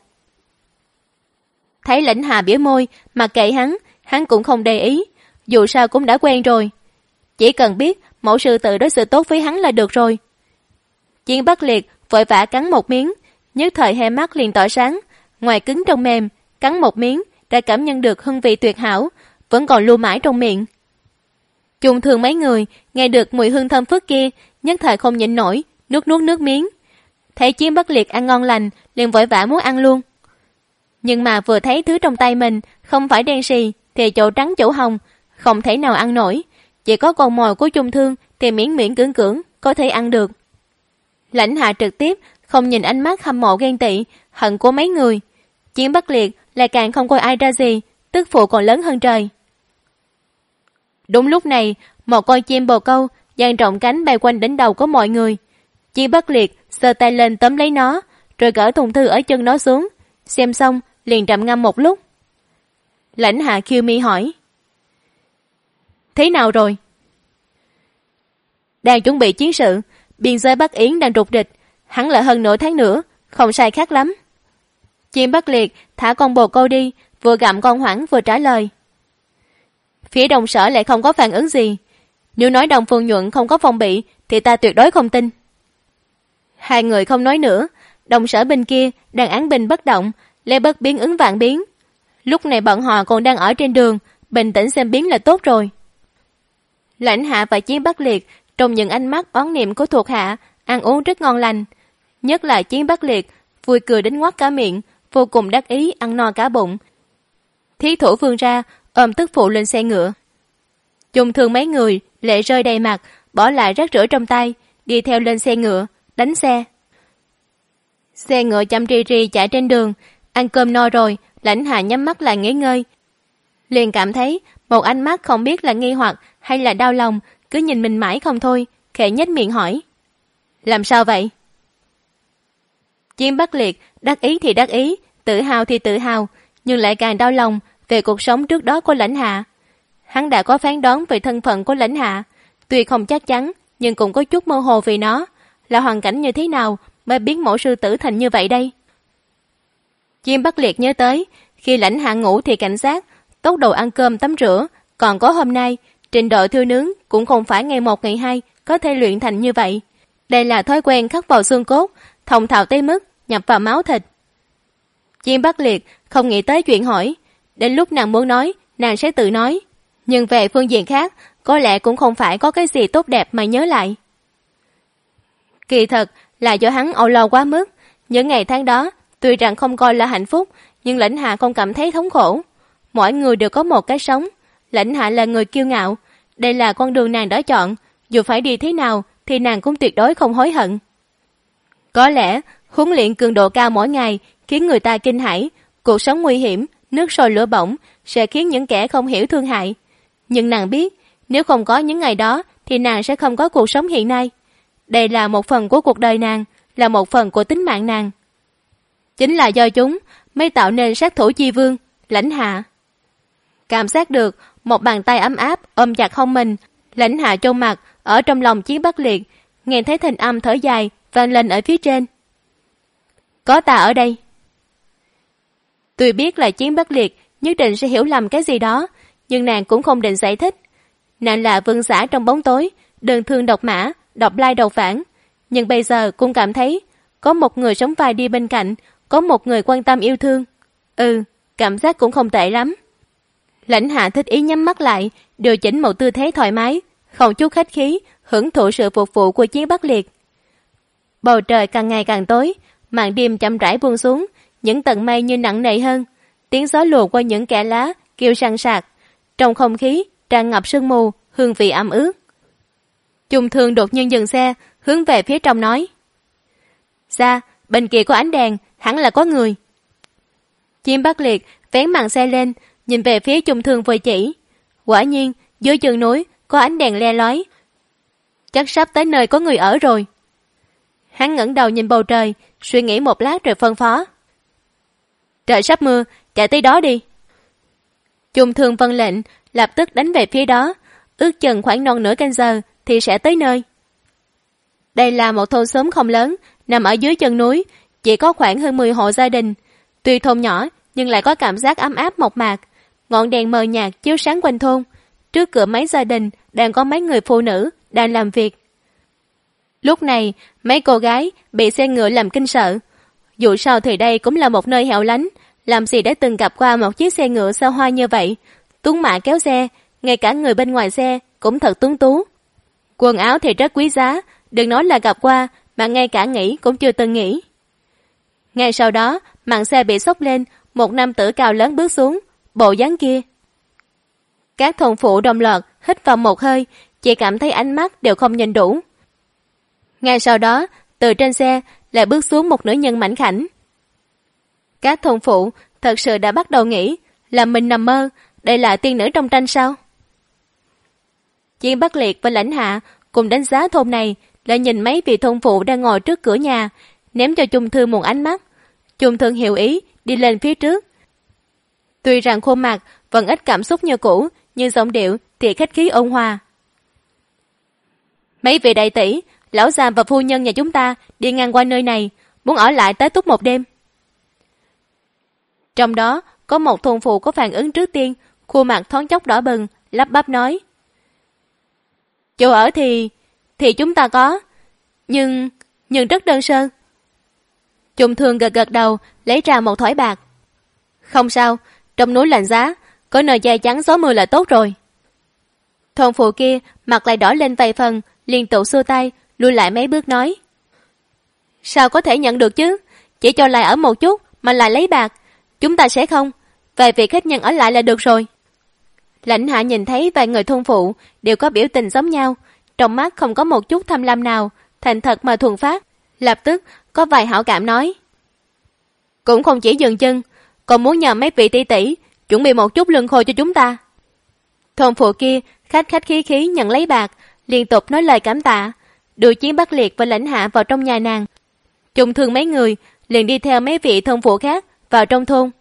Thấy Lãnh Hạ bĩu môi, mặc kệ hắn cũng không để ý, dù sao cũng đã quen rồi. Chỉ cần biết mẫu sư tự đối xử tốt với hắn là được rồi. Chiến Bắc Liệt vội vã cắn một miếng, nhất thời hai mắt liền tỏa sáng, ngoài cứng trong mềm, cắn một miếng đã cảm nhận được hương vị tuyệt hảo, vẫn còn lưu mãi trong miệng. Chung thường mấy người nghe được mùi hương thơm phức kia, nhất thời không nhịn nổi, nuốt nước miếng. Thấy Chiến Bắc Liệt ăn ngon lành, liền vội vã muốn ăn luôn. Nhưng mà vừa thấy thứ trong tay mình không phải đen xì thì chỗ trắng chỗ hồng, không thể nào ăn nổi. Chỉ có con mồi của Chung Thương thì miễn cưỡng có thể ăn được. Lãnh Hạ trực tiếp không nhìn ánh mắt hâm mộ ghen tị, hận của mấy người. Chiến Bắc Liệt lại càng không coi ai ra gì, tức phụ còn lớn hơn trời. Đúng lúc này, một con chim bồ câu dang rộng cánh bay quanh đỉnh đầu của mọi người. Chiến Bắc Liệt giơ tay lên tóm lấy nó, rồi gỡ thùng thư ở chân nó xuống, xem xong liền trầm ngâm một lúc. Lãnh Hạ khiêu mi hỏi: "Thế nào rồi?" "Đang chuẩn bị chiến sự, biên giới Bắc Yến đang rục rịch, hẳn là hơn nửa tháng nữa, không sai khác lắm." Chim Bắc Liệt thả con bồ câu đi, vừa gặm con hoảng vừa trả lời: "Phía Đồng Sở lại không có phản ứng gì. Nếu nói Đồng Phương Nhuận không có phòng bị thì ta tuyệt đối không tin." Hai người không nói nữa. Đồng Sở bên kia đang án binh bất động, lấy bất biến ứng vạn biến. Lúc này bọn họ còn đang ở trên đường, bình tĩnh xem biến là tốt rồi. Lãnh Hạ và Chiến Bắc Liệt trong những ánh mắt oán niệm của thuộc hạ, ăn uống rất ngon lành. Nhất là Chiến Bắc Liệt, vui cười đến ngoác cả miệng, vô cùng đắc ý ăn no cả bụng. Thiết thủ vươn ra, ôm tức phụ lên xe ngựa. Chung Thương mấy người, lệ rơi đầy mặt, bỏ lại rác rưởi trong tay, đi theo lên xe ngựa, đánh xe. Xe ngựa chậm rì rì chạy trên đường, ăn cơm no rồi, Lãnh Hạ nhắm mắt lại nghỉ ngơi. Liền cảm thấy một ánh mắt không biết là nghi hoặc hay là đau lòng, cứ nhìn mình mãi không thôi, khẽ nhếch miệng hỏi. Làm sao vậy? Chiến Bắc Liệt đắc ý thì đắc ý, tự hào thì tự hào, nhưng lại càng đau lòng về cuộc sống trước đó của Lãnh Hạ. Hắn đã có phán đoán về thân phận của Lãnh Hạ, tuy không chắc chắn nhưng cũng có chút mơ hồ vì nó, là hoàn cảnh như thế nào mới biến mẫu sư tử thành như vậy đây. Chim Bắc Liệt nhớ tới, khi Lãnh Hạ ngủ thì cảnh sát, tốc độ ăn cơm tắm rửa, còn có hôm nay, trình độ thiêu nướng cũng không phải ngày một ngày hai có thể luyện thành như vậy. Đây là thói quen khắc vào xương cốt, thông thạo tới mức nhập vào máu thịt. Chim Bắc Liệt không nghĩ tới chuyện hỏi, đến lúc nàng muốn nói, nàng sẽ tự nói. Nhưng về phương diện khác, có lẽ cũng không phải có cái gì tốt đẹp mà nhớ lại. Kỳ thật là do hắn âu lo quá mức. Những ngày tháng đó, tuy rằng không coi là hạnh phúc, nhưng Lãnh Hạ không cảm thấy thống khổ. Mỗi người đều có một cái sống. Lãnh Hạ là người kiêu ngạo. Đây là con đường nàng đã chọn. Dù phải đi thế nào, thì nàng cũng tuyệt đối không hối hận. Có lẽ, huấn luyện cường độ cao mỗi ngày khiến người ta kinh hãi. Cuộc sống nguy hiểm, nước sôi lửa bỏng sẽ khiến những kẻ không hiểu thương hại. Nhưng nàng biết, nếu không có những ngày đó thì nàng sẽ không có cuộc sống hiện nay. Đây là một phần của cuộc đời nàng, là một phần của tính mạng nàng. Chính là do chúng mới tạo nên sát thủ chi vương, Lãnh Hạ. Cảm giác được một bàn tay ấm áp ôm chặt hông mình, Lãnh Hạ chôn mặt ở trong lòng Chiến Bắc Liệt, nghe thấy thanh âm thở dài vang lên ở phía trên. Có ta ở đây. Tuy biết là Chiến Bắc Liệt nhất định sẽ hiểu lầm cái gì đó, nhưng nàng cũng không định giải thích. Nàng là vương giả trong bóng tối, đơn thương độc mã, độc lai độc vãng, nhưng bây giờ cũng cảm thấy có một người sống vai đi bên cạnh, có một người quan tâm yêu thương. Cảm giác cũng không tệ lắm. Lãnh Hạ thích ý nhắm mắt lại, điều chỉnh một tư thế thoải mái, không chút khách khí, hưởng thụ sự phục vụ của Chiến Bắc Liệt. Bầu trời càng ngày càng tối, màn đêm chậm rãi buông xuống, những tầng mây như nặng nề hơn, tiếng gió lùa qua những kẽ lá kêu sàn sạc, trong không khí tràn ngập sương mù, hương vị ẩm ướt. Chung Thương đột nhiên dừng xe, hướng về phía trong nói. Ra, bên kia có ánh đèn, hẳn là có người. Chim Bắc Liệt vén màn xe lên, nhìn về phía Chung Thương vừa chỉ. Quả nhiên, dưới chân núi có ánh đèn le lói. Chắc sắp tới nơi có người ở rồi. Hắn ngẩng đầu nhìn bầu trời, suy nghĩ một lát rồi phân phó. Trời sắp mưa, chạy tới đó đi. Chung Thương vâng lệnh, lập tức đánh về phía đó, ước chừng khoảng non nửa canh giờ thì sẽ tới nơi. Đây là một thôn xóm không lớn, nằm ở dưới chân núi, chỉ có khoảng hơn 10 hộ gia đình. Tuy thôn nhỏ, nhưng lại có cảm giác ấm áp mộc mạc. Ngọn đèn mờ nhạt chiếu sáng quanh thôn. Trước cửa mấy gia đình đang có mấy người phụ nữ đang làm việc. Lúc này, mấy cô gái bị xe ngựa làm kinh sợ. Dù sao thì đây cũng là một nơi hẻo lánh, làm gì đã từng gặp qua một chiếc xe ngựa xa hoa như vậy. Tuấn mã kéo xe, ngay cả người bên ngoài xe cũng thật tuấn tú. Quần áo thì rất quý giá, đừng nói là gặp qua, mà ngay cả nghĩ cũng chưa từng nghĩ. Ngay sau đó, màn xe bị xốc lên, một nam tử cao lớn bước xuống, bộ dáng kia. Các thôn phụ đồng loạt hít vào một hơi, chỉ cảm thấy ánh mắt đều không nhìn đủ. Ngay sau đó, từ trên xe lại bước xuống một nữ nhân mảnh khảnh. Các thôn phụ thật sự đã bắt đầu nghĩ là mình nằm mơ, đây là tiên nữ trong tranh sao? Chiến Bắc Liệt và Lãnh Hạ cùng đánh giá thôn này, lại nhìn mấy vị thôn phụ đang ngồi trước cửa nhà, ném cho Chung Thương một ánh mắt. Chung Thương hiểu ý, đi lên phía trước. Tuy rằng khuôn mặt vẫn ít cảm xúc như cũ, nhưng giọng điệu thì khách khí ôn hòa. Mấy vị đại tỷ, lão già và phu nhân nhà chúng ta đi ngang qua nơi này, muốn ở lại tới túc một đêm. Trong đó có một thôn phụ có phản ứng trước tiên, khuôn mặt thoáng chốc đỏ bừng, lắp bắp nói. Chỗ ở thì chúng ta có, nhưng rất đơn sơ. Chung Thương gật gật đầu, lấy ra một thỏi bạc. Không sao, trong núi lạnh giá, có nơi che chắn gió mưa là tốt rồi. Thôn phụ kia mặt lại đỏ lên vài phần, liên tục xua tay, lùi lại mấy bước nói. Sao có thể nhận được chứ? Chỉ cho lại ở một chút mà lại lấy bạc. Chúng ta sẽ không. Vài vị khách nhân ở lại là được rồi. Lãnh Hạ nhìn thấy vài người thôn phụ đều có biểu tình giống nhau, trong mắt không có một chút tham lam nào, thành thật mà thuần phát, lập tức có vài hảo cảm nói. Cũng không chỉ dừng chân, còn muốn nhờ mấy vị tỷ tỷ chuẩn bị một chút lương khô cho chúng ta. Thôn phụ kia khách khí nhận lấy bạc, liên tục nói lời cảm tạ, đưa Chiến Bắc Liệt và Lãnh Hạ vào trong nhà nàng. Trùng thương mấy người liền đi theo mấy vị thôn phụ khác vào trong thôn.